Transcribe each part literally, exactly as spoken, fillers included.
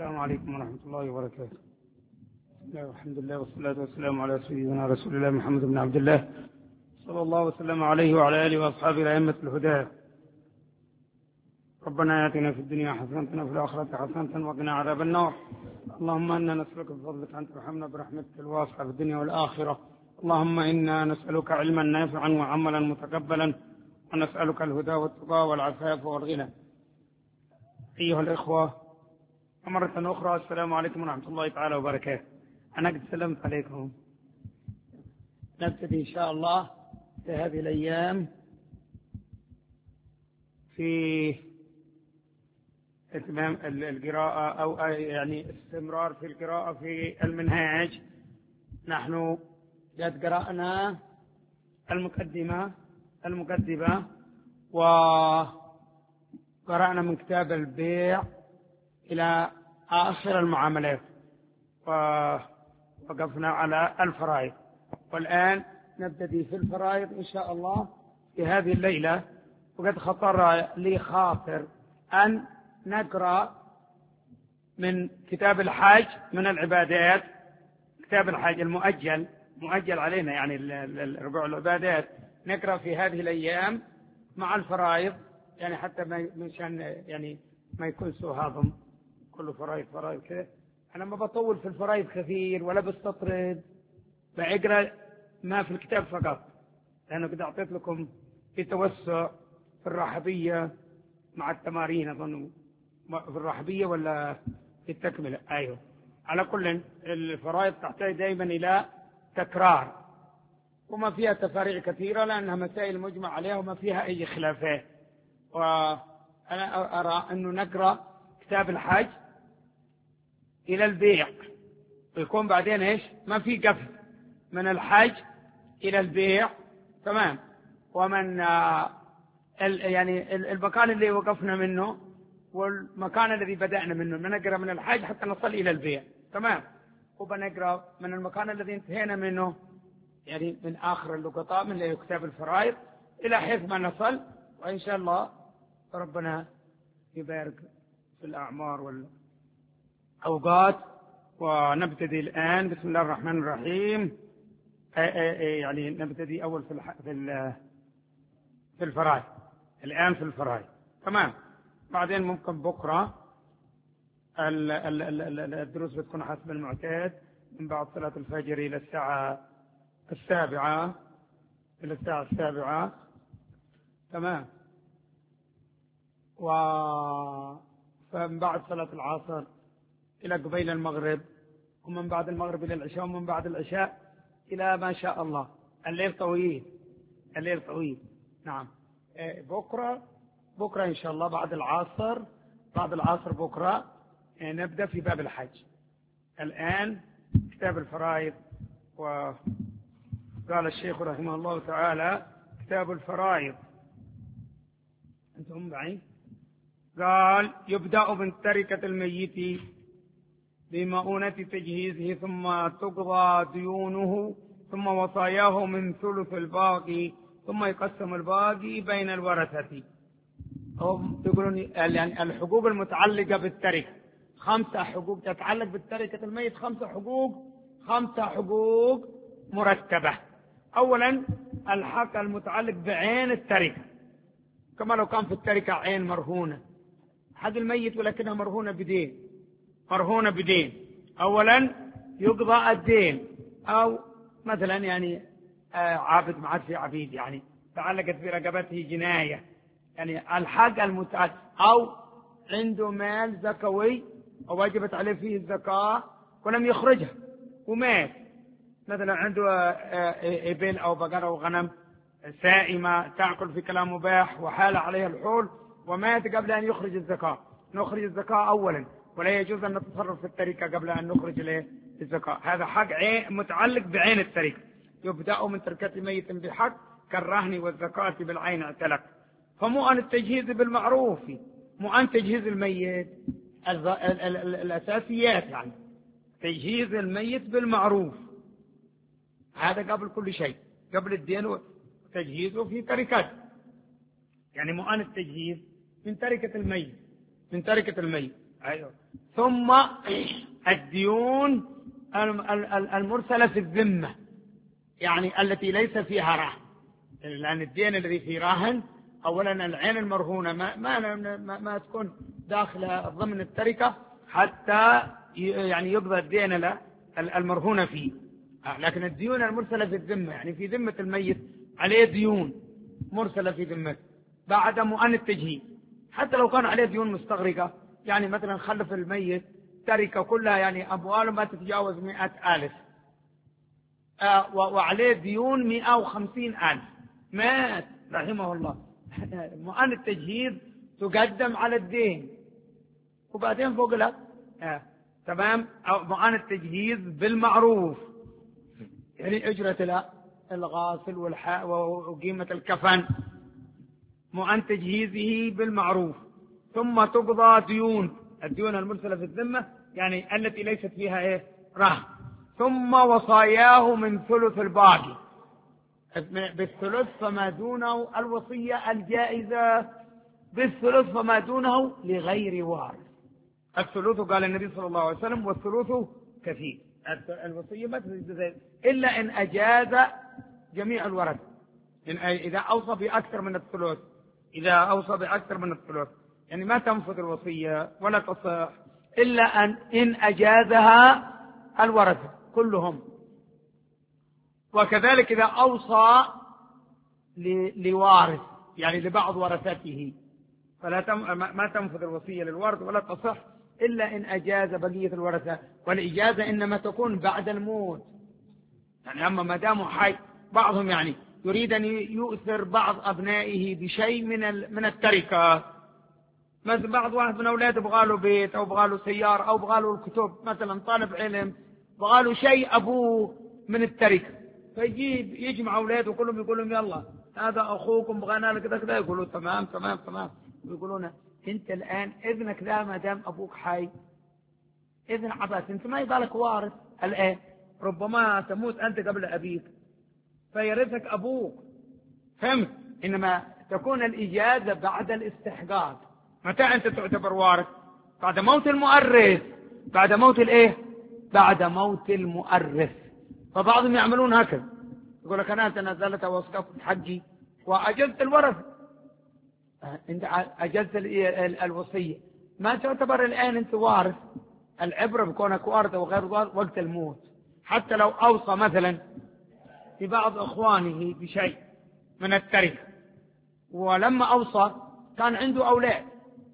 السلام عليكم ورحمة الله وبركاته. بسم الله والحمد لله والصلاة والسلام على سيدنا رسول الله محمد بن عبد الله صلى الله وسلم عليه وعلى آله وأصحابه الأئمة الهدى. ربنا آتنا في الدنيا حسنة وفي الآخرة حسنة وقنا عذاب النار. اللهم إنا نسألك بفضلك أن ترحمنا برحمتك الواسعة في الدنيا والآخرة. اللهم إنا نسألك علما نافعا وعملا متقبلا ونسألك الهدى والتقى والعفاف والغنى. أيها الإخوة، مرة أخرى السلام عليكم ورحمة الله تعالى وبركاته. أنا قد سلمت عليكم. نبتدي إن شاء الله في هذه الأيام في إتمام القراءة أو يعني استمرار في القراءة في المنهاج. نحن قد قرأنا المقدمة المقدمة وقرأنا من كتاب البيع إلى آخر المعاملات ووقفنا على الفرائض، والآن نبتدي في الفرائض إن شاء الله في هذه الليلة. وقد خطر لي خاطر أن نقرأ من كتاب الحج من العبادات، كتاب الحج المؤجل مؤجل علينا يعني ربع العبادات، نقرأ في هذه الأيام مع الفرائض، يعني حتى ما مشان يعني ما يكون سوء هضم كله فرائض فرائض كذا. أنا ما بطول في الفرائض كثير ولا بستطرد، بقرأ ما في الكتاب فقط، لأنه قد أعطيت لكم في توسع في الرحبية مع التمارين، أظن في الرحبية ولا في التكملة. أيوه، على كل الفرائض تحتاج دائما إلى تكرار، وما فيها تفاريع كثيرة لأنها مسائل مجمع عليها وما فيها أي خلافات. وأنا أرى أنه نقرأ كتاب الحج إلى البيع، ويكون بعدين إيش ما في قفل من الحج إلى البيع. تمام. ومن يعني المكان اللي وقفنا منه والمكان الذي بدأنا منه بنقرأ من الحج حتى نصل إلى البيع. تمام. وبنقرأ من المكان الذي انتهينا منه يعني من آخر اللقطاء من كتاب الفرائض إلى حيث ما نصل، وإن شاء الله ربنا يبارك في الأعمار والأوقات. ونبتدي الآن بسم الله الرحمن الرحيم. يعني نبتدي أول في في في الفرائض، الآن في الفرائض. تمام. بعدين ممكن بكرة الدروس بتكون حسب المعتاد من بعد صلاة الفجر إلى الساعة السابعة إلى الساعة السابعة. تمام. و فمن بعد صلاة العصر إلى قبيل المغرب، ومن بعد المغرب إلى العشاء، ومن بعد العشاء إلى ما شاء الله. الليل طويل، الليل طويل. نعم. بكرة بكرة إن شاء الله بعد العصر بعد العصر بكرة نبدأ في باب الحج. الآن كتاب الفرائض. وقال الشيخ رحمه الله تعالى كتاب الفرائض. أنتم بعين قال يبدأ من تركة الميت بمؤونة تجهيزه، ثم تقضى ديونه، ثم وصاياه من ثلث الباقي، ثم يقسم الباقي بين الورثة. هم يقولون يعني الحقوق المتعلقة بالتركة خمسة حقوق تتعلق بالتركة الميت، خمسة حقوق خمسة حقوق مرتبة. أولا الحق المتعلق بعين التركة، كما لو كان في التركة عين مرهونة حق الميت ولكنها مرهونة بدين مرهونة بدين. أولا يقضى الدين، أو مثلا يعني عابد ما عاد في عبيد يعني تعلقت برقبته جناية، يعني الحق المتعلق، أو عنده مال زكوي وواجبت عليه فيه الزكاة ولم يخرجها ومات، مثلا عنده إبل أو بقرة أو غنم سائمة تأكل في كلام مباح وحال عليها الحول ومات قبل أن يخرج الزكاة. نخرج الزكاة أولا، ولا يجوز أن نتصرف في التركة قبل أن نخرج له الزكاة. هذا حق عين متعلق بعين التركة. يبدأ من تركة ميت بحق كالرهن والزكاة بالعين اعتلق. فمو أن التجهيز بالمعروف، مو أن تجهيز الميت الأساسيات، يعني تجهيز الميت بالمعروف هذا قبل كل شيء، قبل الدين وتجهيزه في تركته. يعني مو أن التجهيز من تركة الميت من تركة الميت أيوة. ثم الديون المرسلة في الذمة، يعني التي ليس فيها رهن، لأن الدين الذي في راهن أولا العين المرهونة ما, ما, ما, ما تكون داخل ضمن التركة حتى يعني يقضى الدين المرهونة فيه. لكن الديون المرسلة في الذمة يعني في ذمة الميت عليه ديون مرسلة في ذمته بعد مؤن التجهيز، حتى لو كان عليه ديون مستغرقة، يعني مثلا خلف الميت تركة كلها يعني أمواله ما تتجاوز مئة ألف آه وعليه ديون مئة وخمسين ألف، مات رحمه الله، مؤن التجهيز تقدم على الدين وبعدين فوق لا آه. تمام. مؤن التجهيز بالمعروف يعني أجرة الغاسل والحاء وقيمة الكفن، مؤن تجهيزه بالمعروف. ثم تقضى ديون الديون المرسلة في الذمة يعني التي ليست فيها ايه رهن. ثم وصاياه من ثلث الباقي بالثلث فما دونه الوصية الجائزة بالثلث فما دونه لغير وارث. الثلث قال النبي صلى الله عليه وسلم والثلث كثير، الوصية ما تزيد إلا إن أجاز جميع الورثة، إن إذا أوصى بأكثر من الثلث، إذا أوصى بأكثر من الثلث يعني ما تنفذ الوصية ولا تصح إلا أن إن أجازها الورثة كلهم. وكذلك إذا أوصى لوارث يعني لبعض ورثته فلا تم ما تنفذ الوصية للوارث ولا تصح إلا إن أجاز بقية الورثة، والإجازة إنما تكون بعد الموت. يعني أما ما داموا حي بعضهم يعني يريد أن يؤثر بعض أبنائه بشيء من من التركة، مثل بعض واحد من أولاده بغاله بيت أو بغاله سيارة أو بغاله الكتب، مثلا طالب علم بغاله شيء أبوه من التركة، فيجيب يجمع أولاده كلهم يقول لهم يلا هذا أخوكم بغانا لك كذا كذا، يقولوا تمام تمام تمام، يقولون أنت الآن إذنك ذا ما دام أبوك حي إذن عباس أنت ما يبالك وارث الآن، ربما تموت أنت قبل أبيك فيرثك أبوك، فهمت؟ إنما تكون الإجازة بعد الاستحقاق. متى أنت تعتبر وارث؟ بعد موت المؤرث، بعد موت الإيه؟ بعد موت المؤرث. فبعضهم يعملون هكذا، يقول لك أنا تنازلت واسقطت حقي وأجزت الورث، أنت أجزت الوصية ما تعتبر الآن أنت وارث. العبرة بكونك وارث وغير وارث وقت الموت، حتى لو أوصى مثلا في بعض إخوانه بشيء من التركة ولما أوصى كان عنده أولاد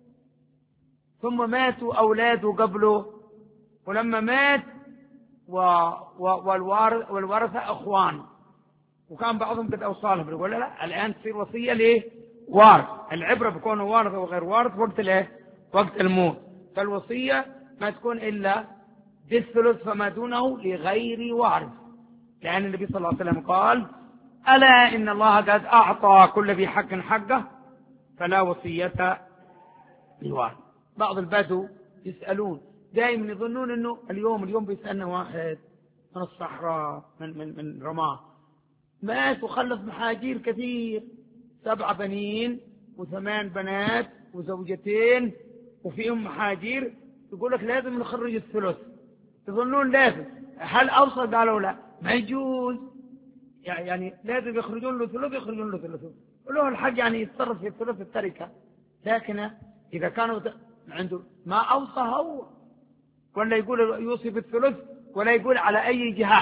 ثم ماتوا أولاده قبله، ولما مات و... و... والوارث والورثة أخوان وكان بعضهم قد أوصالهم، يقول لا, لا الآن تصير وصية ليه وارث. العبرة بكونه وارث وغير وارث وقت الايه وقت الموت. فالوصية ما تكون إلا بالثلث فما دونه لغير وارث، لأن النبي صلى الله عليه وسلم قال ألا إن الله قد أعطى كل ذي حق حقه فلا وصية لوارث. بعض البدو يسألون دائما يظنون أنه اليوم اليوم بيسألنا واحد من الصحراء من, من, من رماه مات وخلف محاجير كثير، سبع بنين وثمان بنات وزوجتين وفيهم محاجير، يقول لك لازم نخرج الثلث، يظنون لازم. هل أوصى؟ قالوا لا ما يجوز، يعني لازم يخرجون له ثلث يخرجون له ثلث وله الحق يعني يتصرف في ثلث التركة، لكن إذا كانوا عنده ما أوصى هو ولا يقول يوصي بالثلث ولا يقول على أي جهة.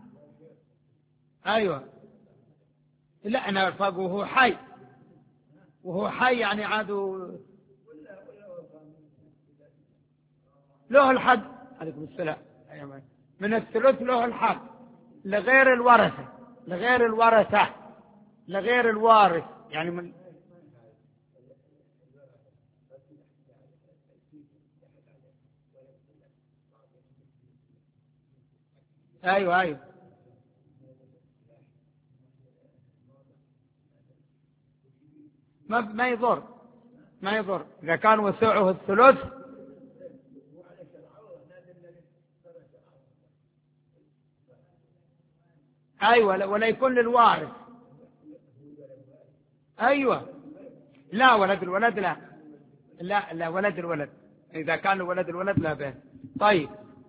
أيوة لا أنا فاق وهو حي وهو حي يعني عادوا له الحق. عليكم السلام. من الثلث له الحق لغير الورثة لغير الورثة لغير الوارث يعني من أيوة أيوة ما ما يضر ما يضر إذا كان وسعه الثلث. أيوة ولا يكون للوارث. أيوة لا ولد الولد لا لا لا ولد الولد إذا كان الولد الولد لا بأس. طيب،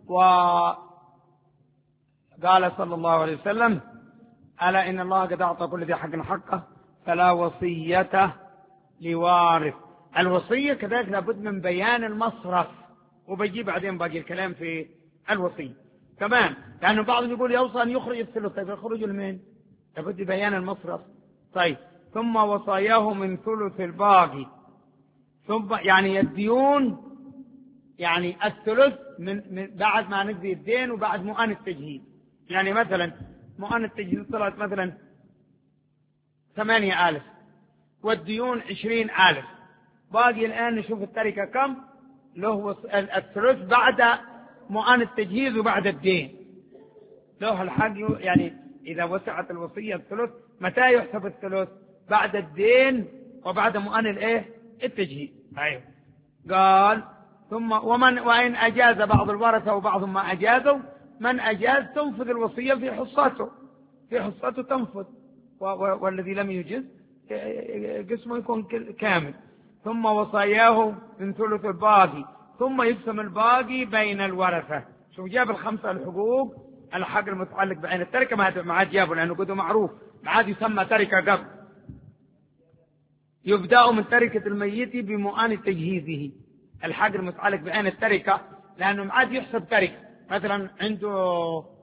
وقال صلى الله عليه وسلم: ألا إن الله قد أعطى كل ذي حق حقه فلا وصية لوارث. الوصية كذلك لابد من بيان المصرف، وبيجي بعدين باقي الكلام في الوصية تمام، لأنه بعضهم يقول يوصى أن يخرج الثلث. طيب يخرج لمين؟ لابد بيان المصرف. طيب، ثم وصاياه من ثلث الباقي، ثم يعني الديون، يعني الثلث من, من بعد ما نقضي الدين وبعد مؤن التجهيز. يعني مثلا مؤن التجهيز طلعت مثلا ثمانية آلاف والديون عشرين آلاف، باقي الآن نشوف التركة كم له الثلث بعد مؤن التجهيز وبعد الدين له الحق. يعني إذا وسعت الوصية الثلث، متى يحسب الثلث؟ بعد الدين وبعد مؤن الايه التجهيز. أيوه. قال: ثم ومن وإن أجاز بعض الورثة وبعضهم ما أجازوا، من أجاز تنفذ الوصية في حصته، في حصته تنفذ، والذي لم يجز قسمه يكون كامل. ثم وصاياه من ثلث الباقي، ثم يقسم الباقي بين الورثة. شوف جاب الخمسة الحقوق، الحق المتعلق بعين التركة ما عاد جابه، لأنه قده معروف، ما عاد يسمى تركة قبل. يبدأ من تركة الميت بمؤان تجهيزه، الحق المتعلق بعين التركة، لأنه ما عاد يحسب تركة. مثلا عنده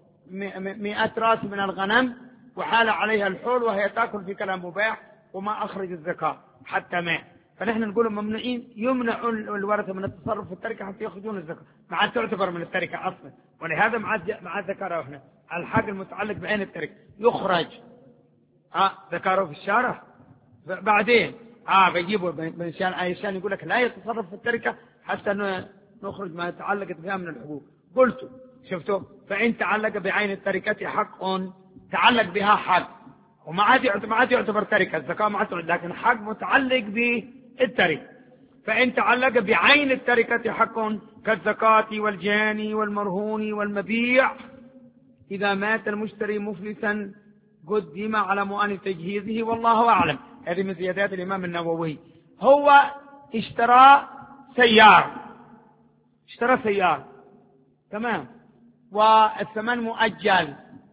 مئة راس من الغنم وحال عليها الحول وهي تأكل في كلام مباح وما أخرج الزكاة حتى مات، فنحن نقول ممنوعين، يمنع الورثة من التصرف في التركة حتى يأخذون الزكاة، ما عاد تعتبر من التركة أصلا. ولهذا ما عاد ما عاد ذكره هنا الحق المتعلق بعين التركة يخرج. آه ذكره في الشارع بعدين اه بيجيبوا عشان عشان يقول لك لا يتصرف في التركة حتى نخرج ما تعلقت بها من الحقوق. قلت شفتوا، فإن تعلق بعين التركة حق تعلق بها حق، وما عاد ما عاد يعتبر تركة، الزكاة ما عاد، لكن حق متعلق بالتركة. فإن تعلق بعين التركة حق كالزكاة والجاني والمرهون والمبيع، إذا مات المشتري مفلسا قدم على مؤن تجهيزه، والله أعلم. هذه من زيادات الإمام النووي. هو اشترى سيارة، اشترى سيارة تمام، والثمن مؤجل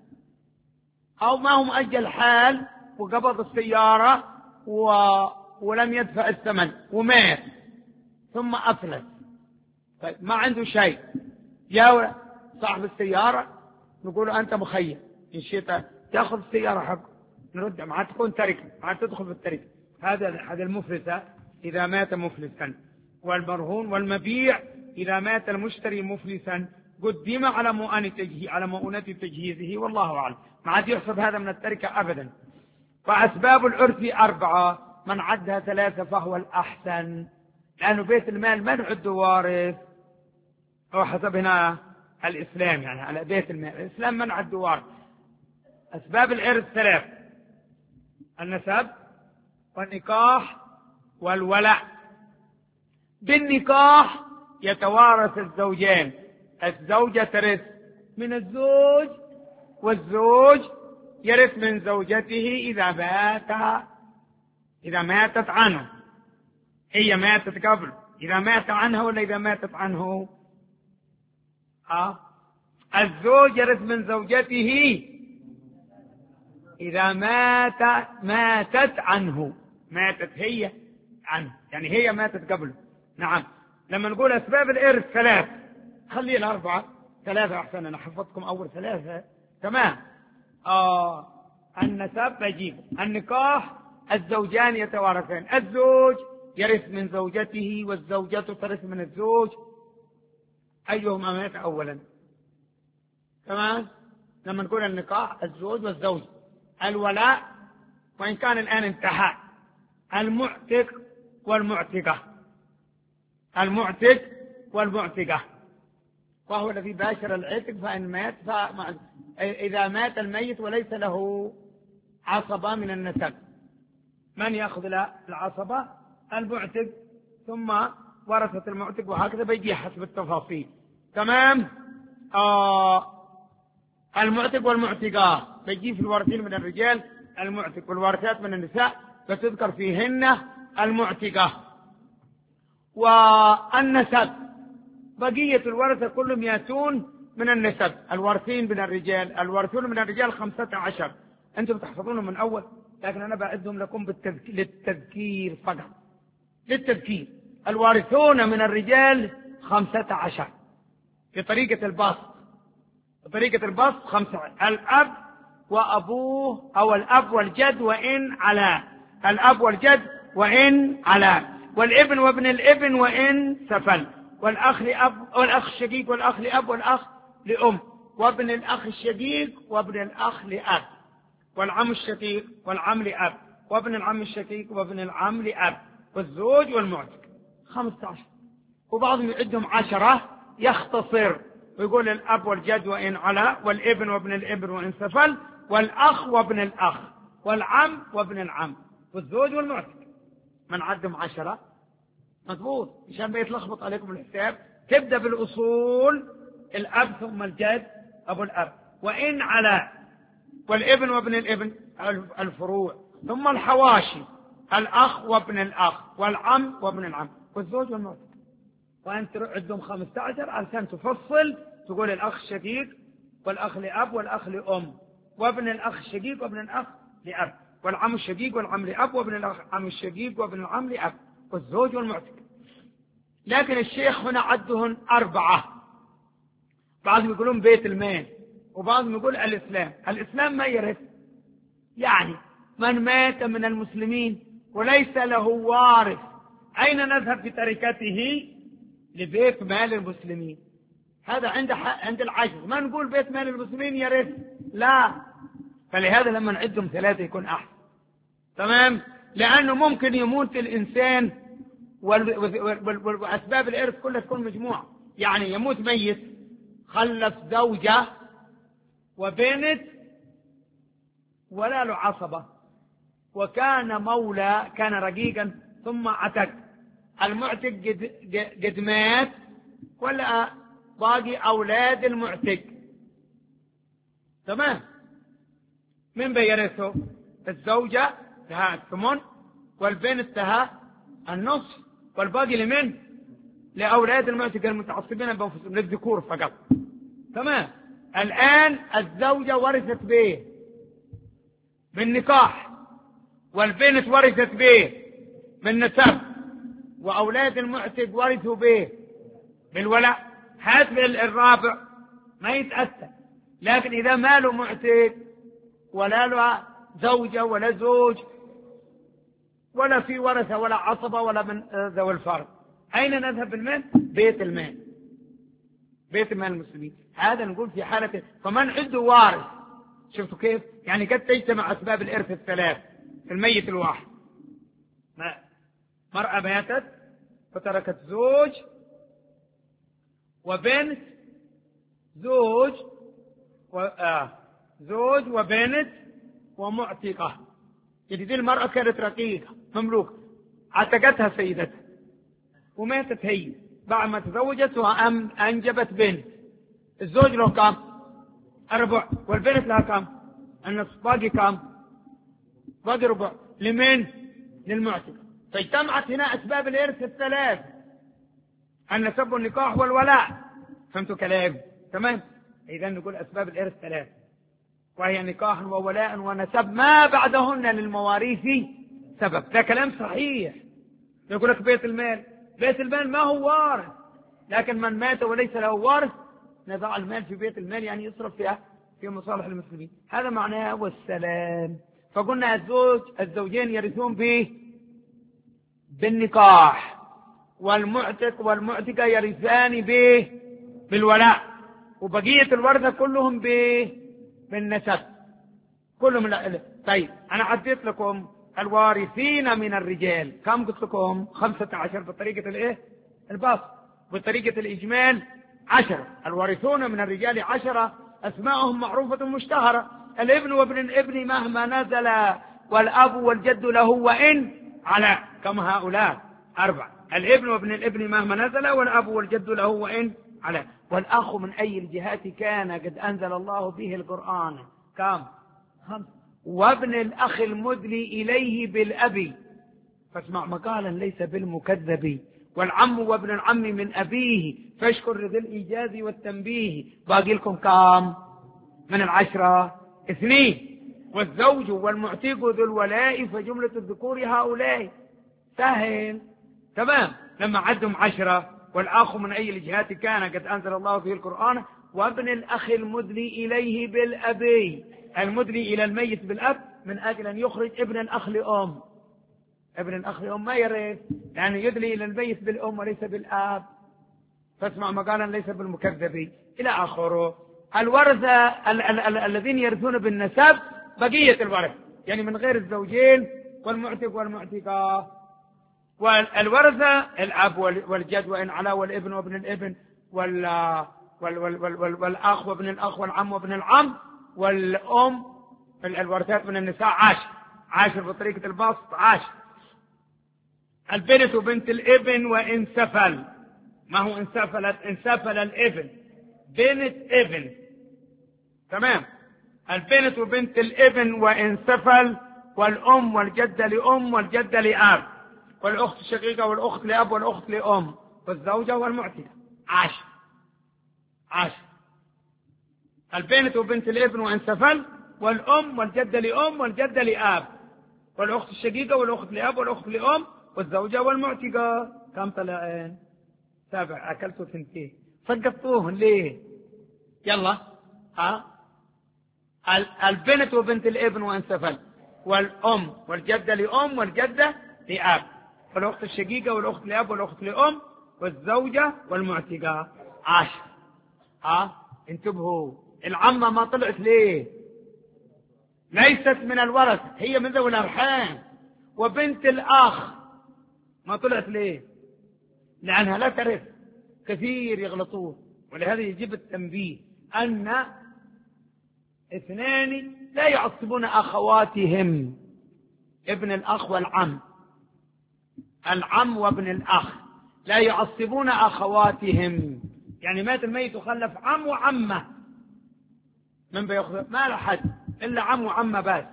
أو ما هو مؤجل حال، وقبض السيارة و... ولم يدفع الثمن ومات ثم أفلس. طيب ما عنده شيء، جاء صاحب السيارة نقول أنت مخير، إن شئت تأخذ السيارة حقه نرد، ما عاد تكون تركة، ما عاد تدخل في التركة. هذا هذا المفلس إذا مات مفلسا، والمرهون والمبيع إذا مات المشتري مفلسا قدم على مؤونة تجهيز على مؤونة تجهيزه، والله أعلم. ما عاد يحسب هذا من التركة أبدا. فأسباب العرف أربعة، من عدها ثلاثة فهو الأحسن، لأنه بيت المال ما نعد وارث، هو حسب هنا الإسلام، يعني على بيت المال الإسلام ما نعد وارث. أسباب الإرث ثلاث: النسب والنكاح والولاء. بالنكاح يتوارث الزوجين، الزوجة ترث من الزوج، والزوج يرث من زوجته إذا مات إذا ماتت عنه، هي ماتت قبل، إذا مات عنها ولا إذا ماتت عنه. آه. الزوج يرث من زوجته إذا مات ماتت عنه، ماتت هي عنه، يعني هي ماتت قبله. نعم. لما نقول أسباب الإرث ثلاث، خلينا أربعة، ثلاثة أحسن، أنا حفظتكم أول ثلاثة تمام. آه. النسب بجيب، النكاح الزوجان يتوارثان، الزوج يرث من زوجته والزوجة ترث من الزوج، أيهما مات أولا. تمام. لما نقول النكاح الزوج والزوج. الولاء وإن كان الآن انتهى، المعتق والمعتقة، المعتق والمعتقة، وهو الذي باشر العتق فإن مات فمع... إذا مات الميت وليس له عصبة من النسب، من يأخذ العصبة؟ المعتق، ثم ورثة المعتق، وهكذا بيجي حسب التفاصيل. تمام. آه المعتق والمعتقة بيجي في الوارثين من الرجال المعتق، والوارثات من النساء بتذكر فيهن المعتقة. والنسب بقية الورثة كلهم يأتون من النسب. الوارثين من الرجال، الوارثون من الرجال خمسة عشر، أنتم تحفظونهم من أول، لكن أنا بعدهم لكم بالتذك... للتذكير فقط، للتذكير. الوارثون من الرجال خمسة عشر بطريقة البسط، بطريقة البسط خمسة عشر. الأب وأبوه أو الأب والجد وإن على، الأب والجد وإن على، والابن وابن الابن وإن سفل، والأخ لأب والأخ الشقيق والأخ لأب والأخ لأم، وابن الأخ الشقيق وابن الأخ لأب، والعم الشقيق والعم لأب، وابن العم الشقيق وابن العم لأب، والزوج والمعتق. خمسة عشر. وبعضهم يعدهم عشرة يختصر ويقول الأب والجد وإن على، والابن وابن الابن وإن سفل، والأخ وابن الأخ، والعم وابن العم، والزوج والمعتق. من عدهم عشرة مضبوط مشان ما يتلخبط عليكم الحساب. تبدأ بالأصول، الأب ثم الجد أبو الأب، وإن على، والابن وابن الابن الفروع، ثم الحواشي، الأخ وابن الأخ، والعم وابن العم، والزوج والمعتق. وأنت عندهم خمسة عشر علشان تفصل، تقول الأخ الشقيق والأخ لأب والأخ لأم، وابن الأخ الشقيق وابن الأخ لأب، والعم الشقيق والعم لأب، وابن العم الشقيق وابن العم لأب، والزوج والمعتق. لكن الشيخ هنا عدهن أربعة. بعضهم يقولون بيت المال، وبعضهم يقول الإسلام. الإسلام ما يرث، يعني من مات من المسلمين وليس له وارث، أين نذهب بتركته؟ لبيت مال المسلمين. هذا عند عند العجز، ما نقول بيت مال المسلمين يرث، لا. فلهذا لما نعدهم ثلاثة يكون أحسن. تمام؟ لأنه ممكن يموت الإنسان وأسباب الإرث كلها تكون مجموعة. يعني يموت ميت خلف زوجة وبنت ولا له عصبة، وكان مولى، كان رقيقا ثم عتق. المعتق قد, قد مات ولا باقي أولاد المعتق. تمام؟ من بيرثه؟ الزوجة لها الثمن، والبنت لها النصف، والباقي لمن؟ لأولاد المعتق المتعصبين بأنفسهم، للذكور فقط. تمام؟ الآن الزوجة ورثت به بالنكاح، والبنت ورثت به بالنسب، وأولاد المعتق ورثوا به بالولاء. هذا الرابع ما يتأثر. لكن إذا ما له معتق ولا له زوجة ولا زوج ولا في ورثة ولا عصبة ولا من ذوي الفرض، أين نذهب بالمال؟ بيت المال، بيت المال المسلمين. هذا نقول في حالة فمن عنده وارث. شفتوا كيف؟ يعني قد تجتمع أسباب الإرث الثلاث في الميت الواحد. مرأة ماتت فتركت زوج وبنت، زوج و... آه. زوج وبنت ومعتقة. يعني دي المرأة كانت رقيقة مملوكة، عتقتها سيدتها وماتت هي بعد ما تزوجت وأنجبت بنت. الزوج له كم؟ أربع، والبنت لها كم؟ النصف، باقي كم؟ باقي ربع. لمن؟ للمعتقة. فاجتمعت هنا أسباب الإرث الثلاث: النسب والنكاح والولاء. فهمتوا كلام؟ تمام؟ إذا نقول أسباب الإرث ثلاث، وهي نكاح وولاء ونسب، ما بعدهن للمواريث سبب. ده كلام صحيح. يقول لك بيت المال، بيت المال ما هو وارث، لكن من مات وليس له وارث نضع المال في بيت المال، يعني يصرف فيها في مصالح المسلمين. هذا معناه والسلام. فقلنا الزوج الزوجين يرثون به بالنكاح، والمعتق والمعتقة يرثان به بالولاء، وبقية الورثة كلهم به بالنسب كلهم. لا. طيب أنا عديت لكم الوارثين من الرجال كم؟ قلت لكم خمسة عشر بطريقة الايه؟ البسط. بطريقة الإجمال عشرة. الوارثون من الرجال عشرة، أسماءهم معروفة مشتهرة: الابن وابن الابن مهما نزل، والأب والجد له وإن على. كم هؤلاء؟ أربعة. الابن وابن الابن مهما نزل، والأب والجد له وإن على. والأخ من أي الجهات كان قد أنزل الله به القرآن كم؟ خمس. وابن الأخ المدلي إليه بالأبي، فاسمع مقالا ليس بالمكذب، والعم وابن العم من أبيه فاشكر ذي الإيجاز والتنبيه. باقي لكم كام من العشرة؟ اثنين. والزوج والمعتق ذو الولاء فجملة الذكور هؤلاء. سهل تمام. لما عدهم عشرة. والآخ من أي الجهات كان قد أنزل الله فيه القرآن وابن الأخ المدلي إليه بالأبي. المدلي إلى الميت بالأب من أجل أن يخرج ابن الأخ لأم. ابن الأخ لأم ما يرث يعني يدلي إلى الميت بالأم وليس بالآب. فاسمع مقالا ليس بالمكذب إلى آخره. الورثة ال- ال- ال- الذين يرثون بالنسب بقية الورث يعني من غير الزوجين والمعتق والمعتقة. والورثة الأب والجد وإن علا والابن وابن الابن وال وال وال وال وال والأخ وابن الأخ والعم وابن العم والأم. الورثات من النساء عاشر. عاشر بطريقة البسط عاشر. البنت وبنت الابن وإن سفل. ما هو إن سفلت؟ إن سفل الابن بنت ابن تمام. البنت وبنت الابن وإن سفل. والأم والجدة لأم والجدة لأب. والأخت الشقيقة والأخت لأب والأخت لأم. والزوجة والمعتقة عاشر. عاشر. البنت وبنت الابن وإن سفل. والأم والجدة لأم والجدة لأب. والأخت الشقيقة والأخت لأب والأخت لأم. والزوجة والمعتقة. كم طلعين؟ سبع. أكلتوا ثنتين سقطوهن ليه؟ يلا ها. البنت وبنت الابن وإن سفل. والأم والجدة لأم والجدة لأب. والأخت الشقيقة والأخت لأب والأخت لأم. والزوجة والمعتقة عاشر. ها انتبهوا. العمة ما طلعت ليه؟ ليست من الورث هي من ذوي الأرحام. وبنت الأخ ما طلعت ليه؟ لأنها لا ترث. كثير يغلطون ولهذا يجب التنبيه أن اثنان لا يعصبون أخواتهم. ابن الأخ والعم. العم وابن الأخ لا يعصبون أخواتهم. يعني مات الميت وخلف عم وعمة من بيأخذ؟ ما له حد إلا عم وعمة بس.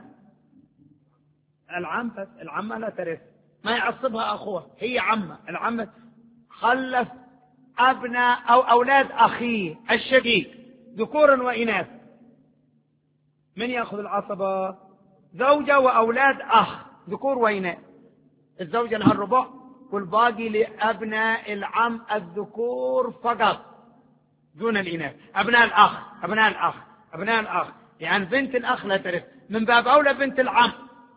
العم بس. العمة لا ترث ما يعصبها أخوه هي عمة. العمة خلف أبناء أو أولاد أخيه الشقيق ذكورا وإناث. من يأخذ العصبة؟ زوجة وأولاد أخ ذكور وإناث. الزوجة لها الربع والباقي لأبناء العم الذكور فقط دون الإناث. أبناء الأخ أبناء الأخ أبناء الأخ يعني بنت الأخ لا ترث من باب أولى بنت العم.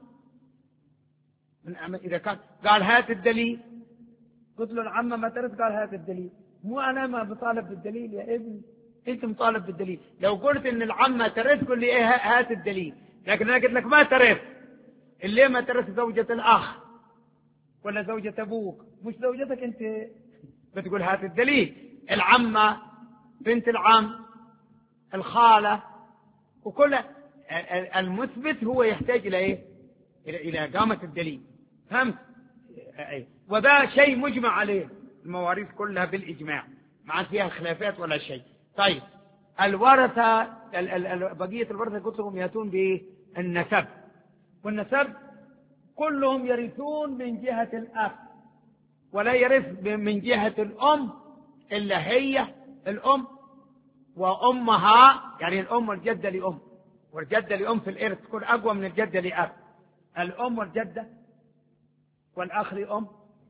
إذا كان قال هات الدليل قلت له العمة ما ترث قال هات الدليل. مو أنا ما بطالب بالدليل يا ابني أنت مطالب بالدليل. لو قلت إن العمة ترث قل لي إيه هات الدليل. لكن أنا قلت لك ما ترث. اللي ما ترث زوجة الأخ ولا زوجة أبوك مش زوجتك أنت بتقول هات الدليل. العمة بنت العم الخالة وكل المثبت هو يحتاج إلى إيه؟ إلى إقامة الدليل. فهمت؟ وذا شيء مجمع عليه. المواريث كلها بالإجماع ما عاد فيها خلافات ولا شيء. طيب الورثة بقية الورثة قلت لهم يأتون بالنسب. والنسب كلهم يرثون من جهة الأب ولا يرث من جهة الأم إلا هي الأم وأمها. يعني الأم والجدة لأم والجدة لأم في الإرث تكون أقوى من الجدة لأب. الأم والجدة والأخ لأم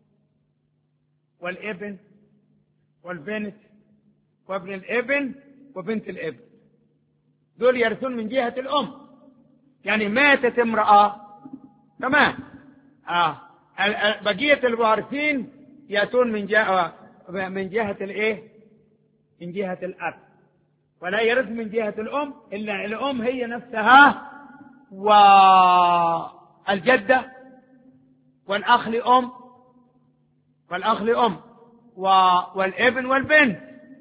والابن والبنت وابن الابن وبنت الابن دول يرثون من جهة الأم. يعني ماتت امرأة تمام آه. بقية الوارثين يأتون من جهة من جهة الإيه؟ من جهة الأب ولا يرث من جهة الأم إلا الأم هي نفسها والجدة والأخ لأم والأخ لأم والابن والبنت.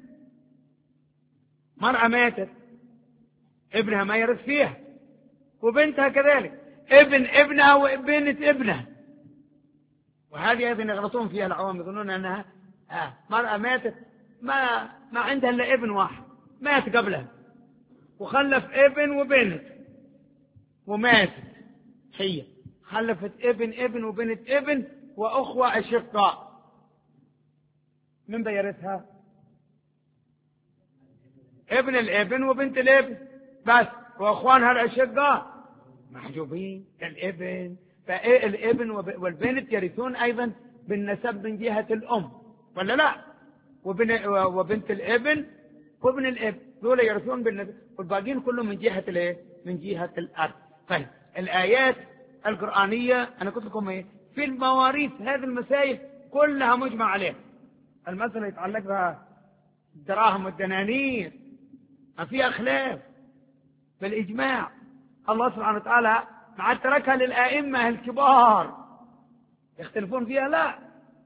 مرأة ماتت ابنها ما يرث فيها وبنتها كذلك ابن ابنها وبنت ابنها. وهذه أيضا يغلطون فيها العوام يظنون أنها آه مرأة ماتت ما ما عندها إلا ابن واحد مات قبلها وخلف ابن وبنت وماتت هي خلفت ابن ابن وبنت ابن وأخوة أشقاء من بيرثها؟ ابن الابن وبنت الابن بس، واخوانها الاشقاء محجوبين. الابن فايه الابن والبنت يرثون ايضا بالنسب من جهة الام ولا لا؟ وبن وبنت الابن وابن الابن دول يرثون بالنسب، والباقيين كلهم من جهة الايه؟ من جهة الاب. طيب الآيات القرآنية أنا قلت لكم إيه؟ في المواريث هذه المسائل كلها مجمع عليها. المسألة يتعلق بها الدراهم والدنانير ما فيها خلاف بالإجماع. الله سبحانه وتعالى مع تركها للآئمة الكبار يختلفون فيها، لا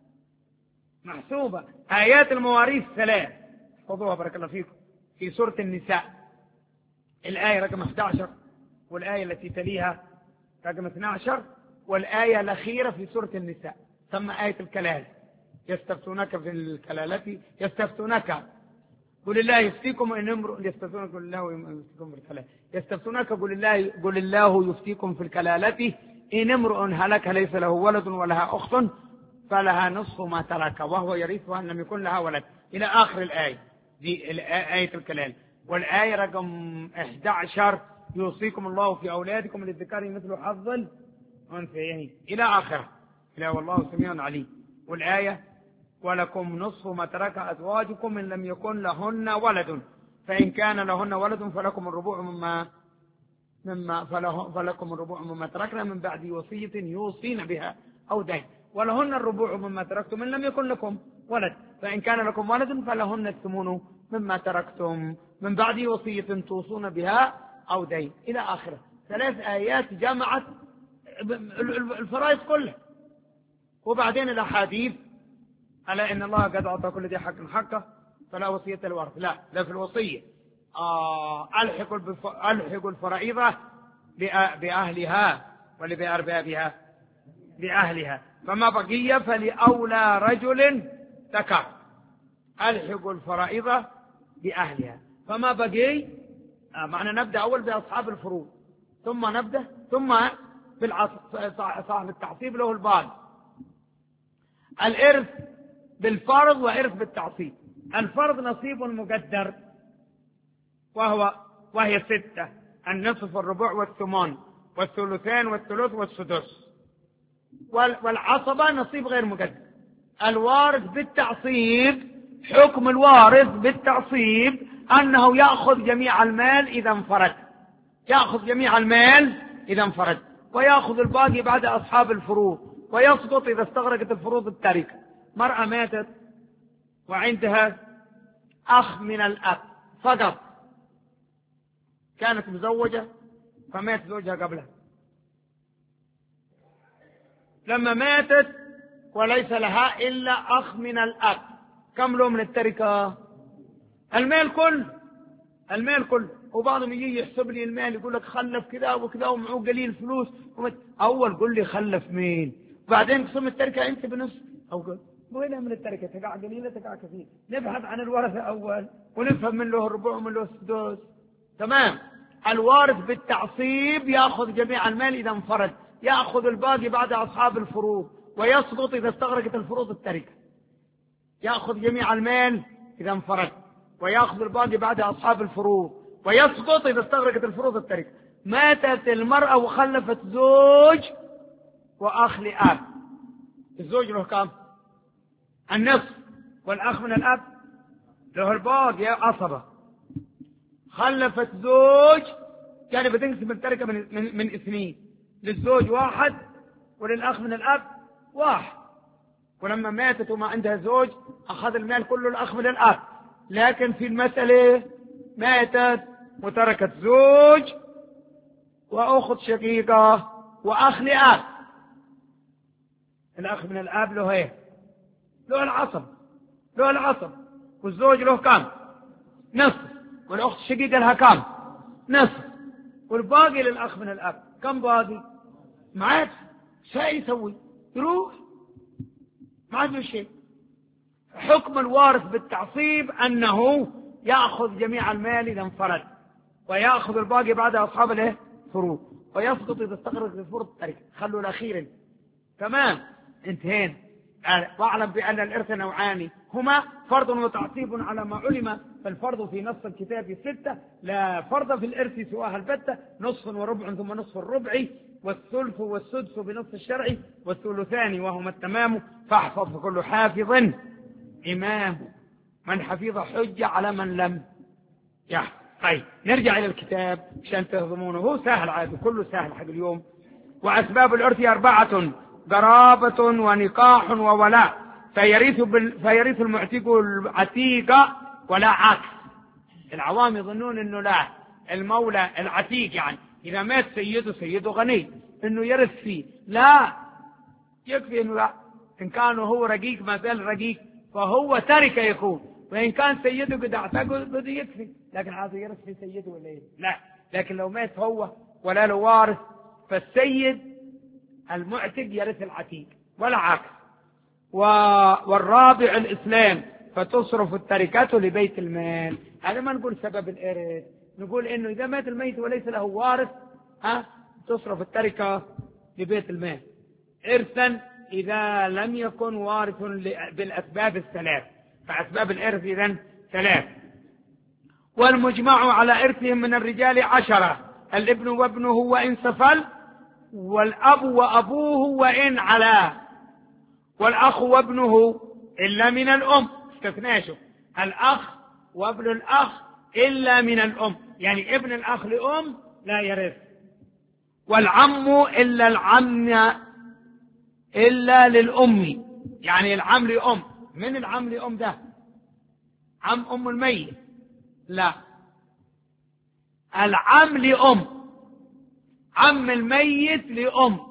محسوبة. آيات المواريث ثلاث احفظوها بارك الله فيكم. في سورة النساء الآية رقم أحد عشر، والآية التي تليها رقم اثني عشر، والآية الأخيرة في سورة النساء ثم آية الكلالة. يستفتونك في الكلالة يستفتونك قل الله يفتيكم إن امرؤ يستفتونك قل الله يفتيكم في الكلالة يستفتونك قل الله قل الله يفتيكم في الكلالة إن امرؤ هلك ليس له ولد ولها أخت فلها نصف ما ترك وهو يرثها إن لم يكن لها ولد إلى آخر الآية دي آية الكلالة. والآية رقم أحد عشر يوصيكم الله في أولادكم للذكر مثل حظ الأنثيين إلى آخره إلى والله سميع عليم. والآية ولكم نصف ما ترك أزواجكم إن لم يكن لهن ولد فإن كان لهن ولد فلكم الربع مما مما فله فلكم الربع مما تركنا من بعد وصية يوصين بها أو دين ولهن الربع مما تركتم إن لم يكن لكم ولد فإن كان لكم ولد فلهن الثمن مما تركتم من بعد وصية توصون بها أو دين إلى آخره. ثلاث آيات جمعت الفرائض كلها. وبعدين الأحاديث على إن الله قد أعطى كل ذي حق حقه فلا وصية الورث، لا لا في الوصية آه ألحق ألحق الفرائض بأهلها ولبأربابها بأهلها فما بقي فلأولى رجل ذكر. ألحق الفرائض بأهلها فما بقي آه معنى نبدأ أول بأصحاب الفروض ثم نبدأ ثم صاحب التعصيب له البال. الإرث بالفرض وإرث بالتعصيب. الفرض نصيب مقدر وهو وهي ستة: النصف والربع والثمان والثلثان والثلث والسدس. والعصبة نصيب غير مقدر. الوارث بالتعصيب حكم الوارث بالتعصيب أنه يأخذ جميع المال إذا انفرد، يأخذ جميع المال إذا انفرد ويأخذ الباقي بعد أصحاب الفروض ويسقط إذا استغرقت الفروض التركة. مرأة ماتت وعندها أخ من الأب فقط، كانت مزوجة فمات زوجها قبلها، لما ماتت وليس لها إلا أخ من الأب كم له من التركة؟ المال كله، المال كله. وبعضهم يجي يحسب لي المال يقول لك خلف كذا وكذا ومعه قليل فلوس. أول قل لي خلف مين وبعدين قسم التركة أنت بنص أو قل وين من التركة تقع قليلة تقع كثير. نبحث عن الورثة أول ونفهم من له الربع ومن له السدس. تمام. الوارث بالتعصيب يأخذ جميع المال إذا انفرد، يأخذ الباقي بعد أصحاب الفروض ويسقط إذا استغرقت الفروض التركة. يأخذ جميع المال إذا انفرد ويأخذ الباقي بعد أصحاب الفروض ويسقط إذا استغرقت الفروض التركة. ماتت المرأة وخلفت زوج وأخ لأب. الزوج له كم؟ النصف، والأخ من الأب له الباقي عصبة. خلفت زوج يعني بتنقسم التركة من, من, من اثنين، للزوج واحد وللأخ من الأب واحد. ولما ماتت وما عندها زوج أخذ المال كله الأخ من الأب. لكن في المسألة ماتت وتركت زوج وأخت شقيقة وأخ لأب. الأخ من الأب له ايه؟ له العصب، له العصب. والزوج له كم؟ نصف. والأخت الشقيقة لها كم؟ نصف. والباقي للأخ من الأب. كم باقي؟ ما عاد شيء يسوي، يروح ما عاد شيء. حكم الوارث بالتعصيب أنه يأخذ جميع المال إذا انفرد ويأخذ الباقي بعد أصحاب الايه؟ فروض ويسقط إذا استغرق الفروض التركة. خلوا الأخير. تمام. انتهين. واعلم بأن الإرث نوعان: هما فرض وتعصيب على ما علم، فالفرض في نص الكتاب ستة، لا فرض في الإرث سواها البتة، نصف وربع ثم نصف الربع، والثلث والسدس بنص الشرع، والثلثان وهما التمام، فاحفظ كل حافظ إمام، من حفظ حجة على من لم يحفظ. طيب نرجع إلى الكتاب عشان تهضمونه، هو سهل عادي، كله سهل حق اليوم. وأسباب الإرث أربعة: قرابة ونكاح وولاء، فيرث, بال... فيرث المعتق العتيق ولا عكس. العوام يظنون أنه لا، المولى العتيق يعني إذا مات سيده سيده غني أنه يرث فيه، لا، يكفي أنه لا، إن كان هو رقيق ما زال رقيق فهو تركه يكون، وإن كان سيده قد اعتقل بده يكفي، لكن هذا يرث في سيده ولا إيه؟ لا، لكن لو مات هو ولا له وارث فالسيد المعتق يرث العتيق ولا عكس. والرابع الإسلام، فتصرف التركات لبيت المال. هذا ما نقول سبب الإرث، نقول إنه إذا مات الميت وليس له وارث ها تصرف التركة لبيت المال إرثا إذا لم يكن وارث بالأسباب الثلاث، فأسباب الإرث إذن ثلاث. والمجمع على إرثهم من الرجال عشرة: الابن وابنه وإن سفل، والأب وأبوه وإن علا، والأخ وابنه إلا من الأم، استثناشه الأخ وابن الأخ إلا من الأم، يعني ابن الأخ لأم لا يرث، والعم إلا العم إلا للأم، يعني العم لأم. من العم لأم ده؟ عم أم الميت؟ لا، العم لأم، عم الميت لأم،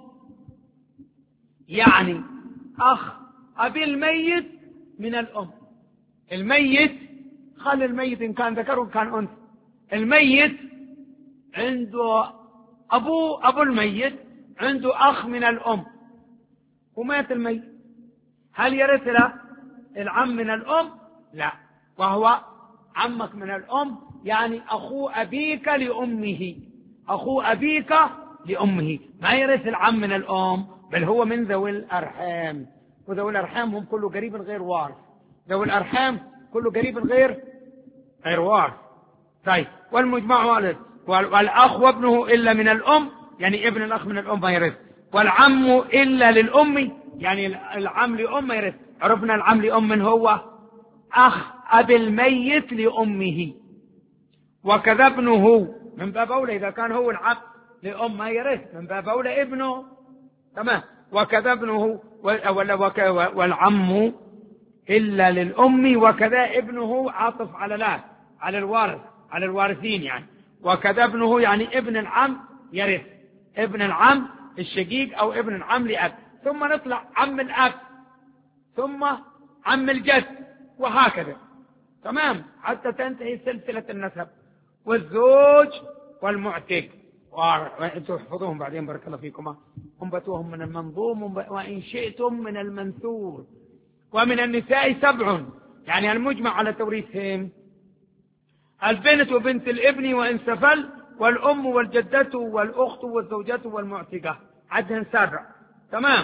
يعني أخ أبي الميت من الأم. الميت خلي الميت إن كان ذكر وإن كان أنثى، الميت عنده أبو أبو الميت عنده أخ من الأم ومات الميت، هل يرث له العم من الأم؟ لا، وهو عمك من الأم، يعني أخو أبيك لأمه، أخو أبيك لأمه، ما يرث العم من الأم، بل هو من ذوي الأرحام، وذوي الأرحام هم كله قريب غير وارث، ذوي الأرحام كله قريب غير غير وارث. طيب، والمجمع عليه، والأخ وابنه إلا من الأم، يعني ابن الأخ من الأم ما يرث، والعم إلا للأم، يعني العم لأم ما يرث. عرفنا العم لأم من هو أخ أبي الميت لأمه، وكذا ابنه من باب أولى، إذا كان هو العم لأم ما يرث، من باب أولى ابنه، تمام. وكذا ابنه والعم إلا للأم، وكذا ابنه عاطف على لا على الوارث على الوارثين يعني، وكذا ابنه يعني ابن العم يرث، ابن العم الشقيق أو ابن العم لأب، ثم نطلع عم الأب، ثم عم الجد، وهكذا، تمام، حتى تنتهي سلسلة النسب. والزوج والمعتق، وانتم احفظوهم بعدين بارك الله فيكم، انبتوهم من المنظوم وإن شئتم من المنثور. ومن النساء سبع، يعني المجمع على توريثهم: البنت وبنت الابن وإن سفل، والأم والجدة والأخت والزوجة والمعتقة، عدهن سبع، تمام.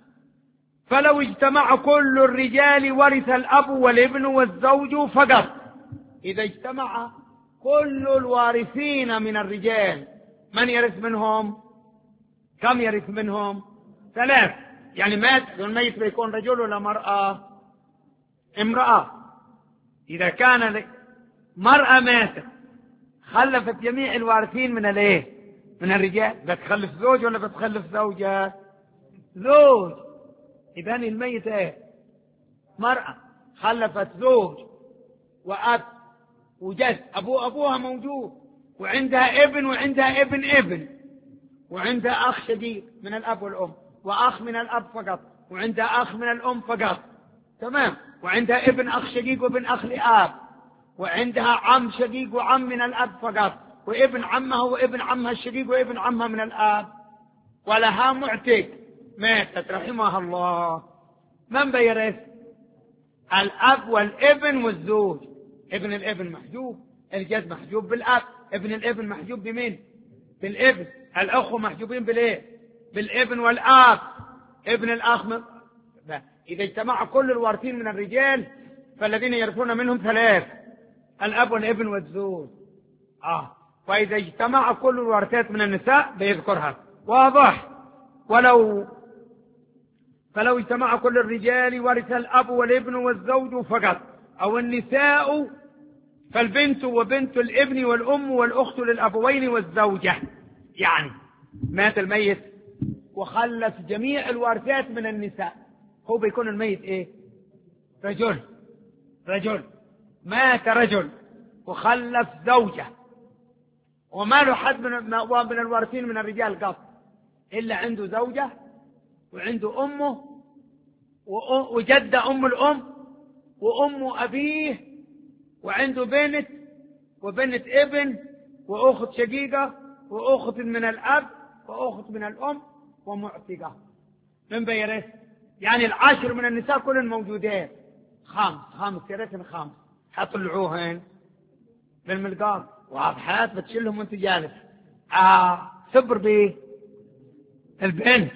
فلو اجتمع كل الرجال ورث الأب والابن والزوج فقط. إذا اجتمع كل الوارثين من الرجال، من يرث منهم؟ كم يرث منهم؟ ثلاث، يعني مات الميت بيكون رجل ولا مرأة؟ امرأة. إذا كان مرأة ماتت خلفت جميع الوارثين من الايه؟ من الرجال، بتخلف زوج ولا بتخلف زوجة؟ زوج. إذن الميت ايه؟ مرأة خلفت زوج وأب وجد، أبو أبوها موجود، وعندها ابن وعندها ابن ابن، وعندها أخ شقيق من الأب والأم، وأخ من الأب فقط، وعندها أخ من الأم فقط، تمام، وعندها ابن أخ شقيق وابن أخ لأب، وعندها عم شقيق وعم من الأب فقط، وابن عمها وابن عمها الشقيق وابن عمها من الأب، ولها معتق ماتت رحمها الله، من بيرث؟ الأب والابن والزوج. ابن الابن محجوب، الجد محجوب بالأب، ابن الابن محجوب بمين؟ بالابن. الأخوة محجوبين بالإيه؟ بالابن والآب. ابن الأخ م... إذا اجتمع كل الوارثين من الرجال فالذين يرثون منهم ثلاث: الأب والابن والزوج. آه وإذا اجتمع كل الورثات من النساء بيذكرها، واضح؟ ولو فلو اجتمع كل الرجال ورث الأب والابن والزوج فقط، أو النساء فالبنت وبنت الابن والأم والأخت للأبوين والزوجة. يعني مات الميت وخلف جميع الوارثات من النساء، هو بيكون الميت ايه؟ رجل رجل مات رجل وخلف زوجة، وما له حد من من الوارثين من الرجال قط، إلا عنده زوجة وعنده أمه وجدة أم الأم وأم أبيه، وعنده بنت وبنت ابن وأخت شقيقة وأخت من الأب وأخت من الأم ومعتقة. من بيرث؟ يعني العشر من النساء كلهم موجودين. خمس خمس يرثن خمس، حطلعوهن بالملقاط واضحات بتشيلهم وانت جالس. آه صبر بيه البنت